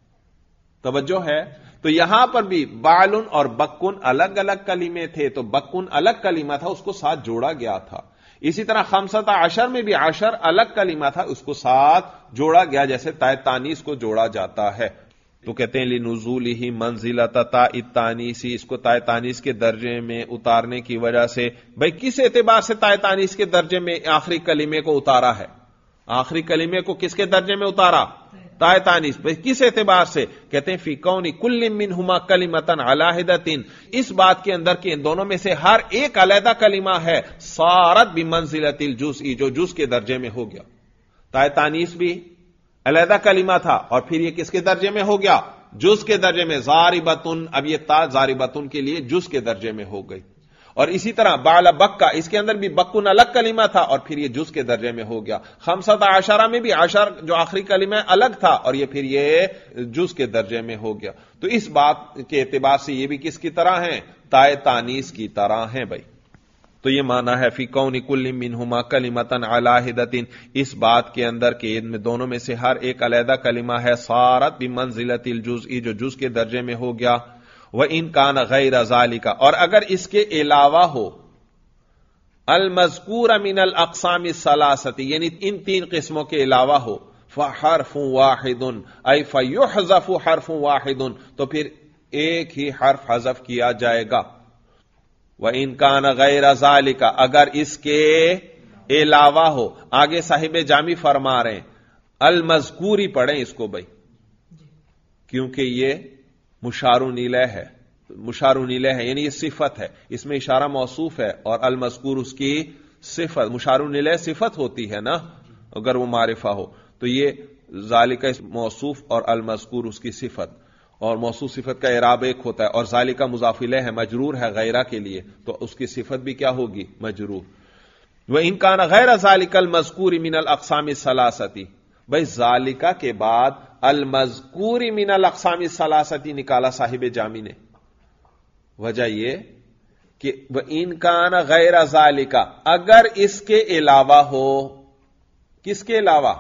توجہ ہے، تو یہاں پر بھی بعل اور بکن الگ الگ کلمے تھے، تو بکن الگ کلمہ تھا، اس کو ساتھ جوڑا گیا تھا. اسی طرح خمسۃ عشر میں بھی عشر الگ کلمہ تھا، اس کو ساتھ جوڑا گیا جیسے تاء تانیث کو جوڑا جاتا ہے. تو کہتے ہیں لنزولہ منزلۃ تاء التانیث، اس کو تاء تانیث کے درجے میں اتارنے کی وجہ سے. بھئی کس اعتبار سے تاء تانیث کے درجے میں آخری کلمے کو اتارا ہے؟ آخری کلمے کو کس کے درجے میں اتارا؟ تاء تانیث. کس اعتبار سے؟ کہتے ہیں فی کون کل منہما کلمۃ علیٰ، اس بات کے اندر کہ ان دونوں میں سے ہر ایک علیحدہ کلمہ ہے. صارت بمنزلۃ الجزء، جو جز کے درجے میں ہو گیا. تاء تانیث بھی علیحدہ کلمہ تھا اور پھر یہ کس کے درجے میں ہو گیا؟ جز کے درجے میں. ضاربۃ، اب یہ تا ضاربۃ کے لیے جز کے درجے میں ہو گئی. اور اسی طرح بعل بکا، اس کے اندر بھی بکن الگ کلمہ تھا اور پھر یہ جز کے درجے میں ہو گیا. خمسۃ عشرہ میں بھی عشر جو آخری کلمہ الگ تھا اور یہ پھر یہ جز کے درجے میں ہو گیا. تو اس بات کے اعتبار سے یہ بھی کس کی طرح ہیں؟ تاء تانیث کی طرح ہیں. بھائی تو یہ معنی ہے فی کون کل منہما کلمۃ علیٰ، اس بات کے اندر کہ ان میں دونوں میں سے ہر ایک علیحدہ کلمہ ہے. صارت بمنزلۃ الجزء، جو جز کے درجے میں ہو گیا. وَإِن كَانَ غَيْرَ ذَلِكَ، اور اگر اس کے علاوہ ہو المذکور من الاقسام الثلاثۃ، یعنی ان 3 قسموں کے علاوہ ہو. فحرف واحد ای فیحذف حرف واحد، تو پھر ایک ہی حرف حذف کیا جائے گا. وَإِن كَانَ غَيْرَ ذَلِكَ، اگر اس کے علاوہ ہو. آگے صاحب جامی فرما رہے ہیں المذکوری پڑھیں اس کو بھائی، کیونکہ یہ مشار الیہ ہے. مشار الیہ ہے یعنی یہ صفت ہے، اس میں اشارہ موصوف ہے اور المذکور اس کی صفت. مشار الیہ صفت ہوتی ہے نا اگر وہ معرفہ ہو، تو یہ ذالک موصوف اور المذکور اس کی صفت. اور موصوف صفت کا اعراب ایک ہوتا ہے اور ذالک مضاف الیہ ہے، مجرور ہے غیرہ کے لیے، تو اس کی صفت بھی کیا ہوگی؟ مجرور. وَإِن كَانَ غَيْرَ ذَلِكَ الْمَذْكُورِ مِنَ الْأَقْسَامِ الثَّلَاثَةِ، بھائی ذالکہ کے بعد المذکور من الاقسام الثلاثۃ نکالا صاحب جامی نے. وجہ یہ کہ وَإِن كَانَ غَيْرَ ذَلِكَ، اگر اس کے علاوہ ہو. کس کے علاوہ؟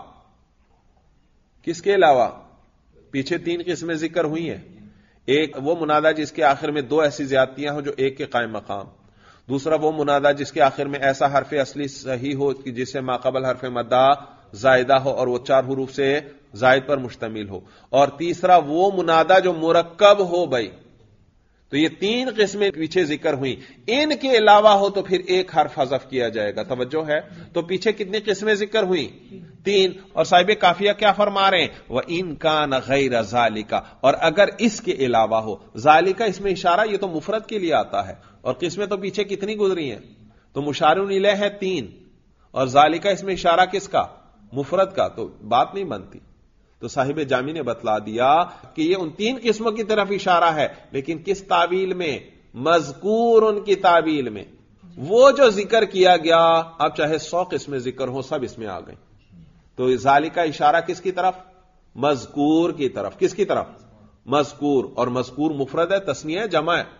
کس کے علاوہ؟ پیچھے 3 قسمیں ذکر ہوئی ہیں. ایک وہ منادہ جس کے آخر میں 2 ایسی زیادتیاں ہوں جو ایک کے قائم مقام. دوسرا وہ منادہ جس کے آخر میں ایسا حرف اصلی صحیح ہو کہ جس سے ماقبل حرف مدہ زائدہ ہو اور وہ 4 حروف سے زائد پر مشتمل ہو. اور تیسرا وہ منادہ جو مرکب ہو. بھائی تو یہ 3 قسمیں پیچھے ذکر ہوئی. ان کے علاوہ ہو تو پھر ایک حرف حذف کیا جائے گا. توجہ ہے؟ تو پیچھے کتنی قسمیں ذکر ہوئی؟ 3. اور صاحب کافیہ کیا فرما رہے ہیں؟ وَإِن كَانَ غَيْرَ ذَلِكَ، اور اگر اس کے علاوہ ہو. ذالکہ اس میں اشارہ یہ تو مفرد کے لیے آتا ہے، اور قسمیں تو پیچھے کتنی گزری ہیں؟ تو مشار الیہ ہے 3، اور ذالکہ اس میں اشارہ کس کا؟ مفرد کا. تو بات نہیں بنتی. تو صاحب جامی نے بتلا دیا کہ یہ ان 3 قسموں کی طرف اشارہ ہے، لیکن کس تعویل میں؟ مذکور ان کی تعویل میں. وہ جو ذکر کیا گیا، اب چاہے 100 قسمیں ذکر ہوں سب اس میں آ گئیں. تو ذالکہ اشارہ کس کی طرف؟ مذکور کی طرف. کس کی طرف؟ مذکور. اور مذکور مفرد ہے، تثنیہ ہے، جمع ہے؟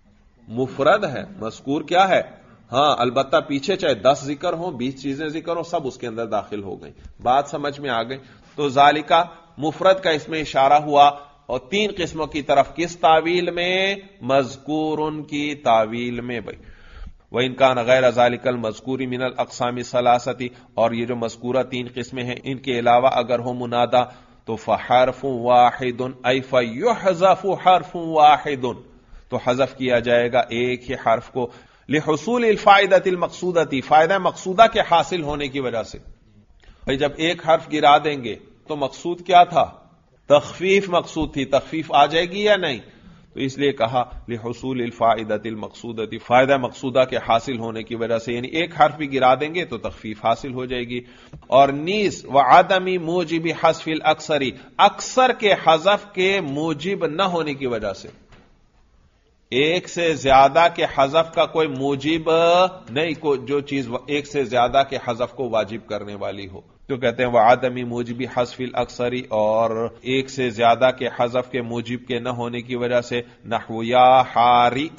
مفرد ہے. مذکور کیا ہے؟ ہاں البتہ پیچھے چاہے 10 ذکر ہوں، 20 چیزیں ذکر ہوں، سب اس کے اندر داخل ہو گئیں. بات سمجھ میں آ گئی؟ تو ذالکہ مفرد کا اس میں اشارہ ہوا، اور 3 قسموں کی طرف کس تعویل میں؟ مذکور ان کی تعویل میں. بھائی وَإِن كَانَ غَيْرَ ذَلِكَ الْمَذْكُورِ مِنَ الْأَقْسَامِ الثَّلَاثَةِ، اور یہ جو مذکورہ 3 قسمیں ہیں ان کے علاوہ اگر ہو منادہ تو فَحَرْفٌ وَاحِدٌ أَيْ فَيُحْذَفُ حَرْفٌ وَاحِدٌ، تو حذف کیا جائے گا ایک ہی حرف کو. لِحُصُولِ الْفَائِدَةِ الْمَقْصُودَةِ، فائدہ مقصودہ کے حاصل ہونے کی وجہ سے. بھائی جب ایک حرف گرا دیں گے تو مقصود کیا تھا؟ تخفیف مقصود تھی. تخفیف آ جائے گی یا نہیں؟ تو اس لیے کہا لحصول الفائدۃ المقصودۃ، فائدہ مقصودہ کے حاصل ہونے کی وجہ سے، یعنی ایک حرف بھی گرا دیں گے تو تخفیف حاصل ہو جائے گی. اور نیز وعدم موجب حذف الاکثر، اکثر کے حذف کے موجب نہ ہونے کی وجہ سے. ایک سے زیادہ کے حذف کا کوئی موجب نہیں، جو چیز ایک سے زیادہ کے حذف کو واجب کرنے والی ہو. تو کہتے ہیں وعدم موجب حذف الاکثر، اور ایک سے زیادہ کے حذف کے موجب کے نہ ہونے کی وجہ سے. نحو یا حاری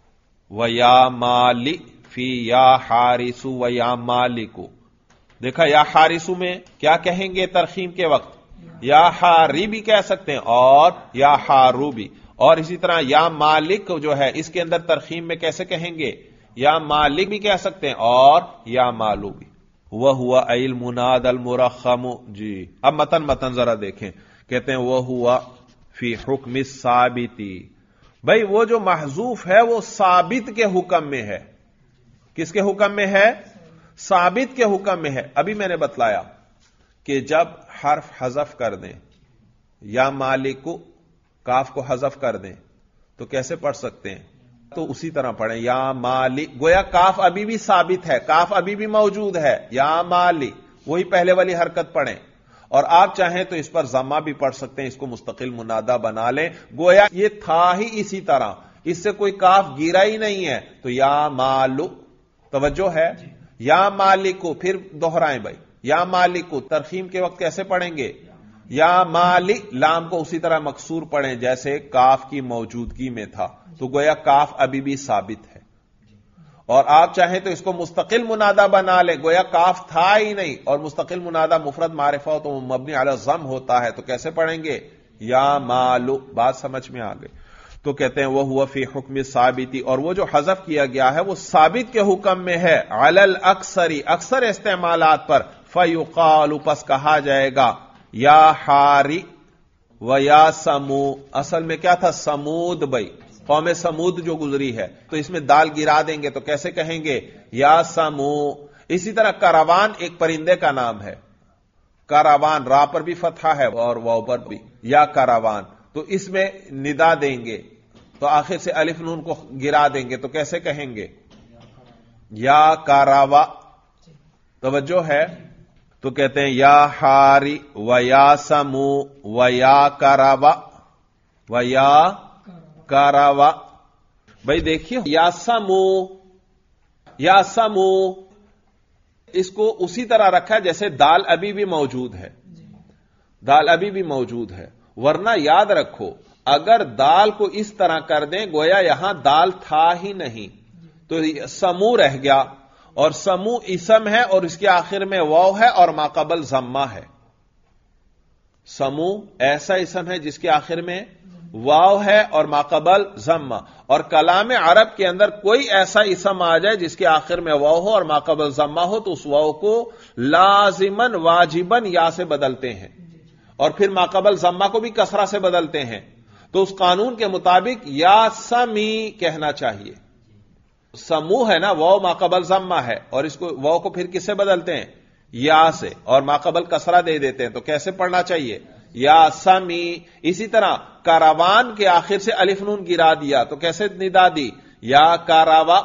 و یا مالی فی یا حارث و یا مالک. دیکھا یا حارث میں کیا کہیں گے ترخیم کے وقت؟ یا حاری بھی کہہ سکتے ہیں اور یا حارو بھی. اور اسی طرح یا مالک جو ہے اس کے اندر ترخیم میں کیسے کہیں گے؟ یا مالک بھی کہہ سکتے ہیں اور یا مالو بھی. وَهُوَ أَيْ الْمُنَادَ الْمُرَخَّمُ. جی اب متن ذرا دیکھیں. کہتے ہیں وَهُوَ فِي حُکْمِ الثَّابِتِ، بھائی وہ جو محذوف ہے وہ ثابت کے حکم میں ہے. کس کے حکم میں ہے؟ ثابت کے حکم میں ہے. ابھی میں نے بتلایا کہ جب حرف حذف کر دیں، یا مالک کاف کو حذف کر دیں تو کیسے پڑھ سکتے ہیں؟ تو اسی طرح پڑھیں یا مالک. گویا کاف ابھی بھی ثابت ہے، کاف ابھی بھی موجود ہے. یا مالک وہی پہلے والی حرکت پڑھیں. اور آپ چاہیں تو اس پر ضمہ بھی پڑھ سکتے ہیں، اس کو مستقل منادہ بنا لیں. گویا یہ تھا ہی اسی طرح، اس سے کوئی کاف گیرا ہی نہیں ہے. تو یا مالک، توجہ ہے؟ یا مالک کو پھر دوہرائیں. بھائی یا مالک کو ترخیم کے وقت کیسے پڑھیں گے؟ یا مالک، لام کو اسی طرح مکسور پڑھیں جیسے کاف کی موجودگی میں تھا. تو گویا کاف ابھی بھی ثابت ہے. اور آپ چاہیں تو اس کو مستقل منادہ بنا لیں. گویا کاف تھا ہی نہیں، اور مستقل منادہ مفرد معرفہ ہو تو مبنی علی الضم ہوتا ہے. تو کیسے پڑھیں گے؟ یا مالو. بات سمجھ میں آ گئی؟ تو کہتے ہیں وَهُوَ فِي حُکْمِ الثَّابِتِ، اور وہ جو حذف کیا گیا ہے وہ ثابت کے حکم میں ہے. علی الاکثر، اکثر استعمالات پر. فَيُقَالُ، پس کہا جائے گا یا حاری و یا سمو. اصل میں کیا تھا؟ سمود. بھائی قوم سمود جو گزری ہے تو اس میں دال گرا دیں گے تو کیسے کہیں گے؟ یا سمو. اسی طرح کاروان ایک پرندے کا نام ہے. کاروان را پر بھی فتحہ ہے اور واو پر بھی. یا کاروان، تو اس میں ندا دیں گے تو آخر سے الف نون کو گرا دیں گے تو کیسے کہیں گے؟ یا کاروا. توجہ ہے؟ تو کہتے ہیں یا حاری و یا سمو و یا کاروا و یا کاروا. بھائی دیکھیے یا سمو، یا سمو اس کو اسی طرح رکھا جیسے دال ابھی بھی موجود ہے، دال ابھی بھی موجود ہے، ورنہ یاد رکھو اگر دال کو اس طرح کر دیں گویا یہاں دال تھا ہی نہیں تو سمو رہ گیا، اور سمو اسم ہے اور اس کے آخر میں واو ہے اور ماقبل ضمہ ہے۔ سمو ایسا اسم ہے جس کے آخر میں واو ہے اور ماقبل ضمہ، اور کلام عرب کے اندر کوئی ایسا اسم آ جائے جس کے آخر میں واو ہو اور ماقبل ضمہ ہو تو اس واو کو لازماً واجباً یا سے بدلتے ہیں، اور پھر ماقبل ضمہ کو بھی کسرہ سے بدلتے ہیں، تو اس قانون کے مطابق یا سمی کہنا چاہیے۔ سمو ہے نا، واو ماقبل ضمہ ہے، اور اس کو واو کو پھر کس سے بدلتے ہیں؟ یا سے، اور ماقبل کسرہ دے دیتے ہیں، تو کیسے پڑھنا چاہیے؟ یا سمی۔ اسی طرح کاروان کے آخر سے الف نون گرا دیا تو کیسے ندا دی؟ یا کاراوا،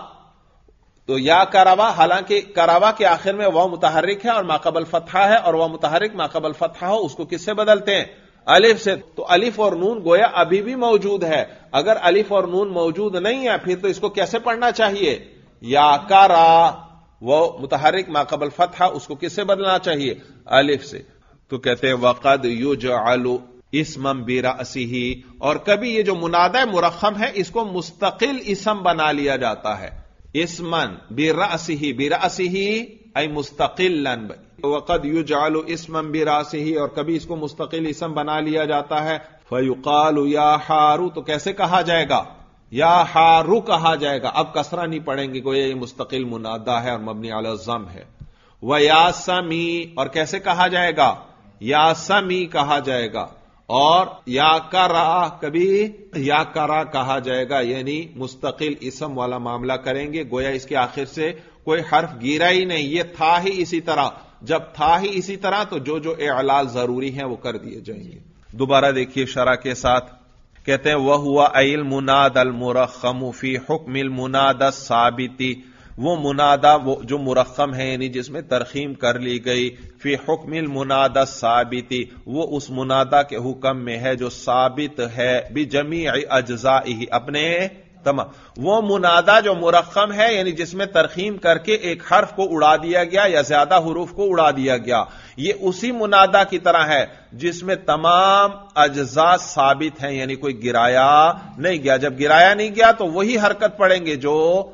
تو یا کاراوا، حالانکہ کاراوا کے آخر میں واو متحرک ہے اور ماقبل فتحہ ہے، اور واو متحرک ماقبل فتحہ ہو اس کو کس سے بدلتے ہیں؟ الف سے۔ تو الف اور نون گویا ابھی بھی موجود ہے، اگر الف اور نون موجود نہیں ہے پھر تو اس کو کیسے پڑھنا چاہیے؟ یا کارا، وہ متحرک ماقبل فتحہ اس کو کس سے بدلنا چاہیے؟ الف سے۔ تو کہتے ہیں وقد یجعل اسما برأسہ، اور کبھی یہ جو منادہ مرخم ہے اس کو مستقل اسم بنا لیا جاتا ہے، اسما برأسہ، برأسہ ای مستقلا، وقد یجعل اسما برأسہ، اور کبھی اس کو مستقل اسم بنا لیا جاتا ہے۔ فیقال یا حارو، تو کیسے کہا جائے گا؟ یا حارو کہا جائے گا، اب کسرہ نہیں پڑھیں گے، گویا یہ مستقل منادہ ہے اور مبنی علی الضم ہے۔ ویا سمی، اور کیسے کہا جائے گا؟ یا سمی کہا جائے گا، اور یا کرا، کبھی یا کرا کہا جائے گا، یعنی مستقل اسم والا معاملہ کریں گے، گویا اس کے آخر سے کوئی حرف گیرا ہی نہیں، یہ تھا ہی اسی طرح، جب تھا ہی اسی طرح تو جو جو اعلال ضروری ہیں وہ کر دیے جائیں گے۔ دوبارہ دیکھیے شرح کے ساتھ، کہتے ہیں وَهُوَ أَيْ الْمُنَادَى الْمُرَخَّمُ فِي حُكْمِ الْمُنَادَى الثَّابِتِ، وہ منادہ وہ جو مرخم ہے یعنی جس میں ترخیم کر لی گئی، فی حکم المنادى الثابت، وہ اس منادہ کے حکم میں ہے جو ثابت ہے، بجمیع اجزائہ، اپنے تمام، وہ منادہ جو مرخم ہے یعنی جس میں ترخیم کر کے ایک حرف کو اڑا دیا گیا یا زیادہ حروف کو اڑا دیا گیا، یہ اسی منادہ کی طرح ہے جس میں تمام اجزاء ثابت ہیں، یعنی کوئی گرایا نہیں گیا، جب گرایا نہیں گیا تو وہی حرکت پڑیں گے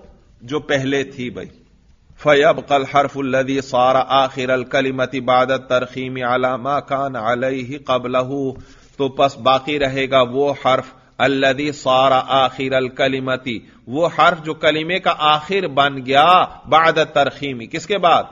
جو پہلے تھی بھائی۔ فَيَبْقَى الْحَرْفُ الَّذِي صَارَ آخِرَ الْكَلِمَةِ بَعْدَ التَّرْخِيمِ عَلَى مَا كَانَ عَلَيْهِ قَبْلَهُ، تو پس باقی رہے گا وہ حرف الذي صار آخر الکلمتی، وہ حرف جو کلمے کا آخر بن گیا بعد ترخیمی، کس کے بعد؟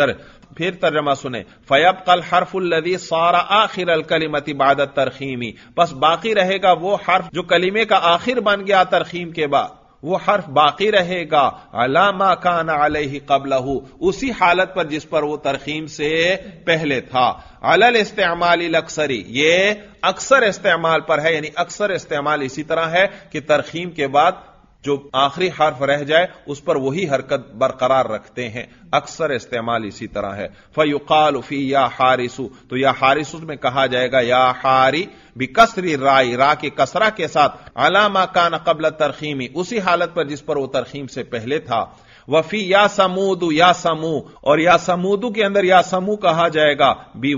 پھر ترجمہ سنیں، فیبقى الحرف الذي صار آخر الکلمتی بعد الترخیمی، پس باقی رہے گا وہ حرف جو کلمے کا آخر بن گیا ترخیم کے بعد، وہ حرف باقی رہے گا علی ما کان علیہ قبلہ، اسی حالت پر جس پر وہ ترخیم سے پہلے تھا، علی الاستعمال الاکثری، یہ اکثر استعمال پر ہے، یعنی اکثر استعمال اسی طرح ہے کہ ترخیم کے بعد جو آخری حرف رہ جائے اس پر وہی حرکت برقرار رکھتے ہیں، اکثر استعمال اسی طرح ہے۔ فیقال فی یا حارسو، تو یا حارسو میں کہا جائے گا یا حاری بکسر رائی، را کے کسرہ کے ساتھ، علی ما کان قبل ترخیمی، اسی حالت پر جس پر وہ ترخیم سے پہلے تھا۔ وفی یا سمود، یا سمو، اور یا سمودو کے اندر یا سمو کہا جائے گا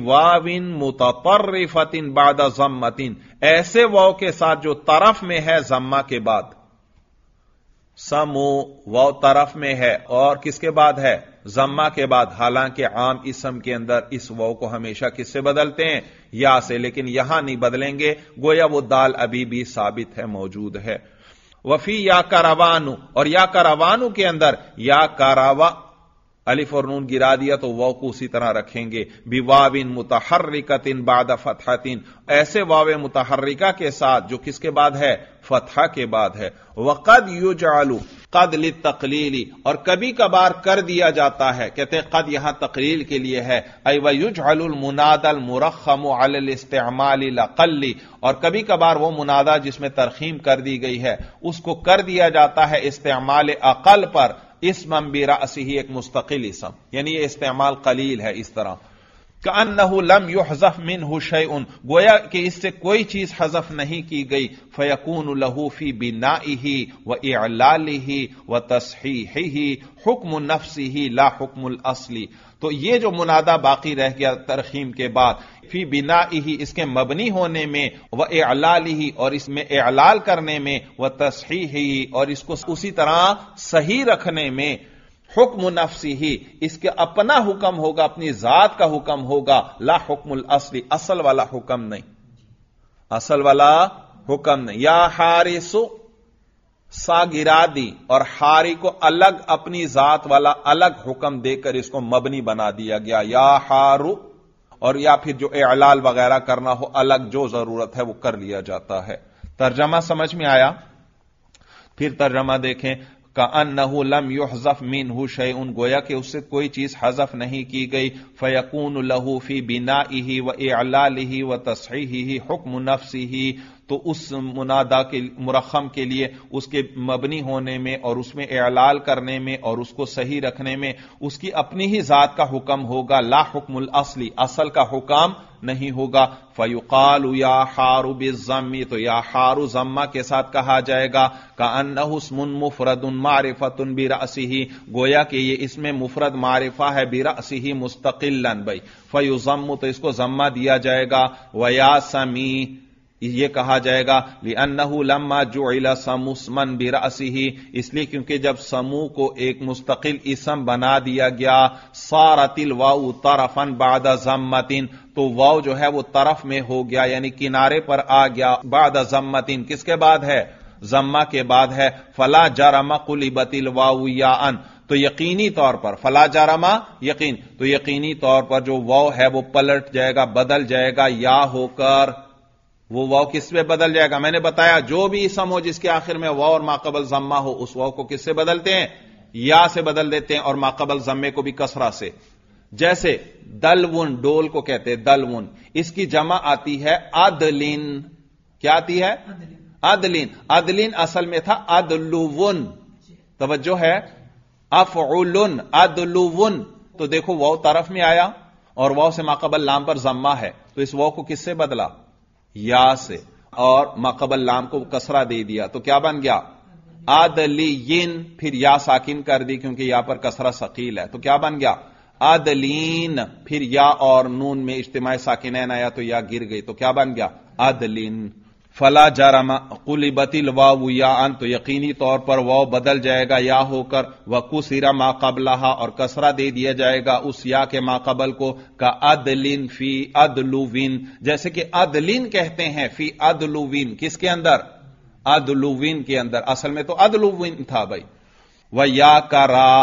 بواو متطرفۃ بعد ضمۃ، ایسے واو کے ساتھ جو طرف میں ہے ضمہ کے بعد، سمو واو طرف میں ہے اور کس کے بعد ہے؟ ضمہ کے بعد، حالانکہ عام اسم کے اندر اس واو کو ہمیشہ کس سے بدلتے ہیں؟ یا سے، لیکن یہاں نہیں بدلیں گے، گویا وہ دال ابھی بھی ثابت ہے، موجود ہے۔ وفی یا کروانو، اور یا کروانو کے اندر یا کراوا، الف اور نون گرا دیا تو واو کو اسی طرح رکھیں گے، بواو متحرکۃ بعد فتحۃ، ایسے واو متحرکہ کے ساتھ جو کس کے بعد ہے؟ فتحہ کے بعد ہے۔ وقد یجعل، قد للتقلیل، اور کبھی کبھار کر دیا جاتا ہے، کہتے ہیں قد یہاں تقلیل کے لیے ہے، ای ویجعل المنادى المرخم علی الاستعمال الاقل، اور کبھی کبھار وہ منادہ جس میں ترخیم کر دی گئی ہے اس کو کر دیا جاتا ہے استعمال اقل پر، اسم برأسہ، ایک مستقل اسم، یعنی یہ استعمال قلیل ہے اس طرح۔ کأنہ لم یحذف منہ شیء، گویا کہ اس سے کوئی چیز حذف نہیں کی گئی، فیکون لہ فی بنائہ واعلالہ وتصحیحہ حکم نفسہ لا حکم الاصل. تو یہ جو منادا باقی رہ گیا ترخیم کے بعد، فی بنائہ اس کے مبنی ہونے میں، واعلالہ اور اس میں اعلال کرنے میں، وتصحیحہ اور اس کو اسی طرح صحیح رکھنے میں، حکم نفسی، اس کے اپنا حکم ہوگا، اپنی ذات کا حکم ہوگا، لا حکم الاصل، اصل والا حکم نہیں، اصل والا حکم نہیں. یا حارث سا گرا دی اور حاری کو الگ اپنی ذات والا الگ حکم دے کر اس کو مبنی بنا دیا گیا، یا حارو، اور یا پھر جو اعلال وغیرہ کرنا ہو الگ جو ضرورت ہے وہ کر لیا جاتا ہے. ترجمہ سمجھ میں آیا؟ پھر ترجمہ دیکھیں، کأنہ لم یحذف منہ شیء، گویا کہ اس سے کوئی چیز حذف نہیں کی گئی، فیکون لہ فی بنائہ واعلالہ وتصحیحہ حکم نفسہ، تو اس منادا کے مرخم کے لیے اس کے مبنی ہونے میں اور اس میں اعلال کرنے میں اور اس کو صحیح رکھنے میں اس کی اپنی ہی ذات کا حکم ہوگا، لا حکم الاصلی، اصل کا حکم نہیں ہوگا. فیقال یا حار بالضم، تو یا حار ضمہ کے ساتھ کہا جائے گا، کأنہ اسم مفرد معرفۃ برأسہ، گویا کہ یہ اس میں مفرد معرفہ ہے، برأسہ مستقلا، بھائی فیضم، تو اس کو ضمہ دیا جائے گا. ویا سمی، یہ کہا جائے گا لأنہ لما جعل سمو اسما برأسہ، اس لیے کیونکہ جب سمو کو ایک مستقل اسم بنا دیا گیا، صارت الواو طرفا بعد ضمۃ، تو واو جو ہے وہ طرف میں ہو گیا، یعنی کنارے پر آ گیا، بعد ضمۃ، کس کے بعد ہے؟ ضمہ کے بعد ہے. فلا جرم قلبت الواو یاء، تو یقینی طور پر، فلا جرما یقین، تو یقینی طور پر جو واو ہے وہ پلٹ جائے گا، بدل جائے گا یا ہو کر. وہ واو کس پہ بدل جائے گا؟ میں نے بتایا جو بھی اسم ہو جس کے آخر میں واو اور ماقبل ضمہ ہو، اس واو کو کس سے بدلتے ہیں؟ یا سے بدل دیتے ہیں، اور ماقبل ضمے کو بھی کسرہ سے. جیسے دلون، ڈول کو کہتے ہیں دلون، اس کی جمع آتی ہے عدلن. کیا آتی ہے؟ عدلن. عدلن اصل میں تھا عدلون، توجہ ہے، افعلن، عدلون. تو دیکھو واو طرف میں آیا اور واو سے ماقبل لام پر ضمہ ہے، تو اس واو کو کس سے بدلا؟ یا سے، اور ماقبل لام کو کسرہ دے دیا، تو کیا بن گیا؟ عدلین. پھر یا ساکن کر دی کیونکہ یا پر کسرہ ثقیل ہے، تو کیا بن گیا؟ عدلین. پھر یا اور نون میں اجتماع ساکنین آیا تو یا گر گئی، تو کیا بن گیا؟ عدلین. فلا جرم قلبت الواو یاء، تو یقینی طور پر واو بدل جائے گا یا ہو کر، وکسر ما قبلہا، اور کسرہ دے دیا جائے گا اس یا کے ما قبل کو، کا عدلن فی عدلوین، جیسے کہ عدلن کہتے ہیں فی عدلوین، کس کے اندر؟ عدلوین کے اندر، اصل میں تو عدلوین تھا بھائی. ویا کرا،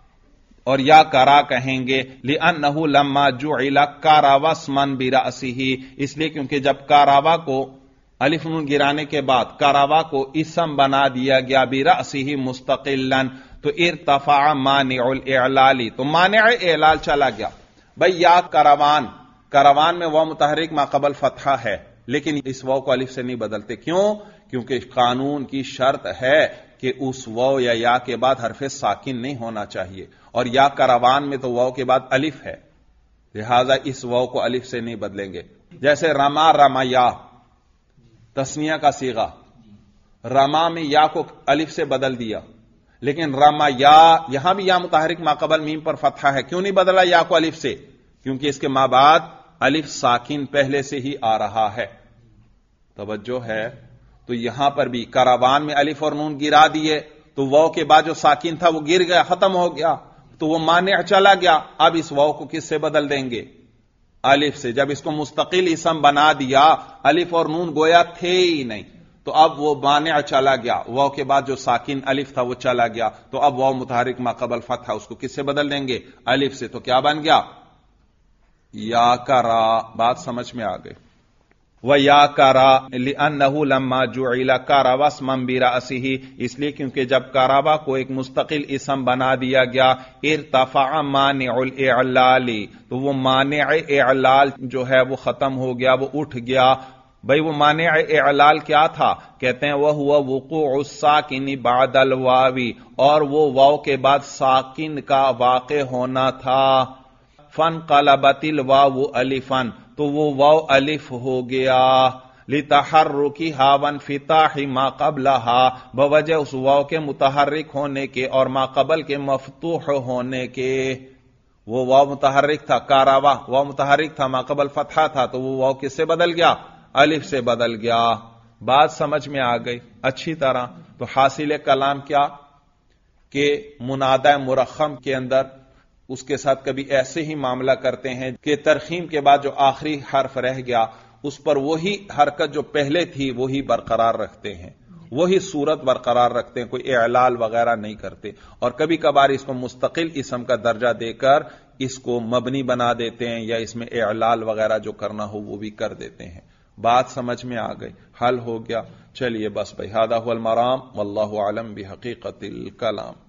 اور یا کرا کہیں گے، لأنہ لما جعل کاراوا اسما برأسہ، اس لیے کیونکہ جب کاراوا کو الف نون گرانے کے بعد کاراوا کو اسم بنا دیا گیا، برأسہ مستقلا، تو ارتفع مانع الاعلال، تو مانع اعلال چلا گیا. بھئی یا کروان، کروان میں واو متحرک ما قبل فتحہ ہے، لیکن اس واو کو الف سے نہیں بدلتے. کیوں؟ کیونکہ قانون کی شرط ہے کہ اس واو یا یا کے بعد حرف ساکن نہیں ہونا چاہیے، اور یا کروان میں تو واو کے بعد الف ہے، لہذا اس واو کو الف سے نہیں بدلیں گے. جیسے رما رمیا، تسنیہ کا صیغہ، رما میں یا کو الف سے بدل دیا، لیکن رما یا، یہاں بھی یا متحرک ما قبل میم پر فتحہ ہے، کیوں نہیں بدلا یا کو الف سے؟ کیونکہ اس کے ما بعد الف ساکن پہلے سے ہی آ رہا ہے. توجہ ہے. تو یہاں پر بھی کراوان میں الف اور نون گرا دیے تو واو کے بعد جو ساکن تھا وہ گر گیا، ختم ہو گیا، تو وہ مانع چلا گیا. اب اس واو کو کس سے بدل دیں گے؟ الف سے. جب اس کو مستقل اسم بنا دیا، الف اور نون گویا تھے ہی نہیں، تو اب وہ مانع چلا گیا، واو کے بعد جو ساکن الف تھا وہ چلا گیا، تو اب واو متحرک ما قبل فتح، اس کو کس سے بدل دیں گے؟ الف سے. تو کیا بن گیا؟ یا کرا. بات سمجھ میں آ گئی. وَيَا كَرَا لِأَنَّهُ لَمَّا جُعِلَ كَرَوَا اسْمًا بِرَأْسِهِ، اس لیے کیونکہ جب کاروا کو ایک مستقل اسم بنا دیا گیا، ارتفع مانع الاعلال، تو وہ مانع اعلال جو ہے وہ ختم ہو گیا، وہ اٹھ گیا. بھئی وہ مانع اعلال کیا تھا؟ کہتے ہیں وَهُوَ وُقُوعُ السَّاكِنِ بَعْدَ الْوَاوِ، اور وہ واو کے بعد ساکن کا واقع ہونا تھا. فن قلبتل واو الفن، تو وہ واو الف ہو گیا، لتحرکی ہاون فتاح ما قبلہا، بوجہ اس واو کے متحرک ہونے کے اور ما قبل کے مفتوح ہونے کے۔ وہ واو متحرک تھا، کاراوا واو متحرک تھا، ما قبل فتحہ تھا، تو وہ واو کس سے بدل گیا؟ الف سے بدل گیا۔ بات سمجھ میں آ گئی اچھی طرح؟ تو حاصل کلام کیا کہ منادہ مرخم کے اندر اس کے ساتھ کبھی ایسے ہی معاملہ کرتے ہیں کہ ترخیم کے بعد جو آخری حرف رہ گیا اس پر وہی حرکت جو پہلے تھی وہی برقرار رکھتے ہیں، وہی صورت برقرار رکھتے ہیں، کوئی اعلال وغیرہ نہیں کرتے، اور کبھی کبھار اس کو مستقل اسم کا درجہ دے کر اس کو مبنی بنا دیتے ہیں، یا اس میں اعلال وغیرہ جو کرنا ہو وہ بھی کر دیتے ہیں۔ بات سمجھ میں آ گئی؟ حل ہو گیا؟ چلیے بس بھائی، ھذا ھو المرام واللہ اعلم بحقیقت الکلام۔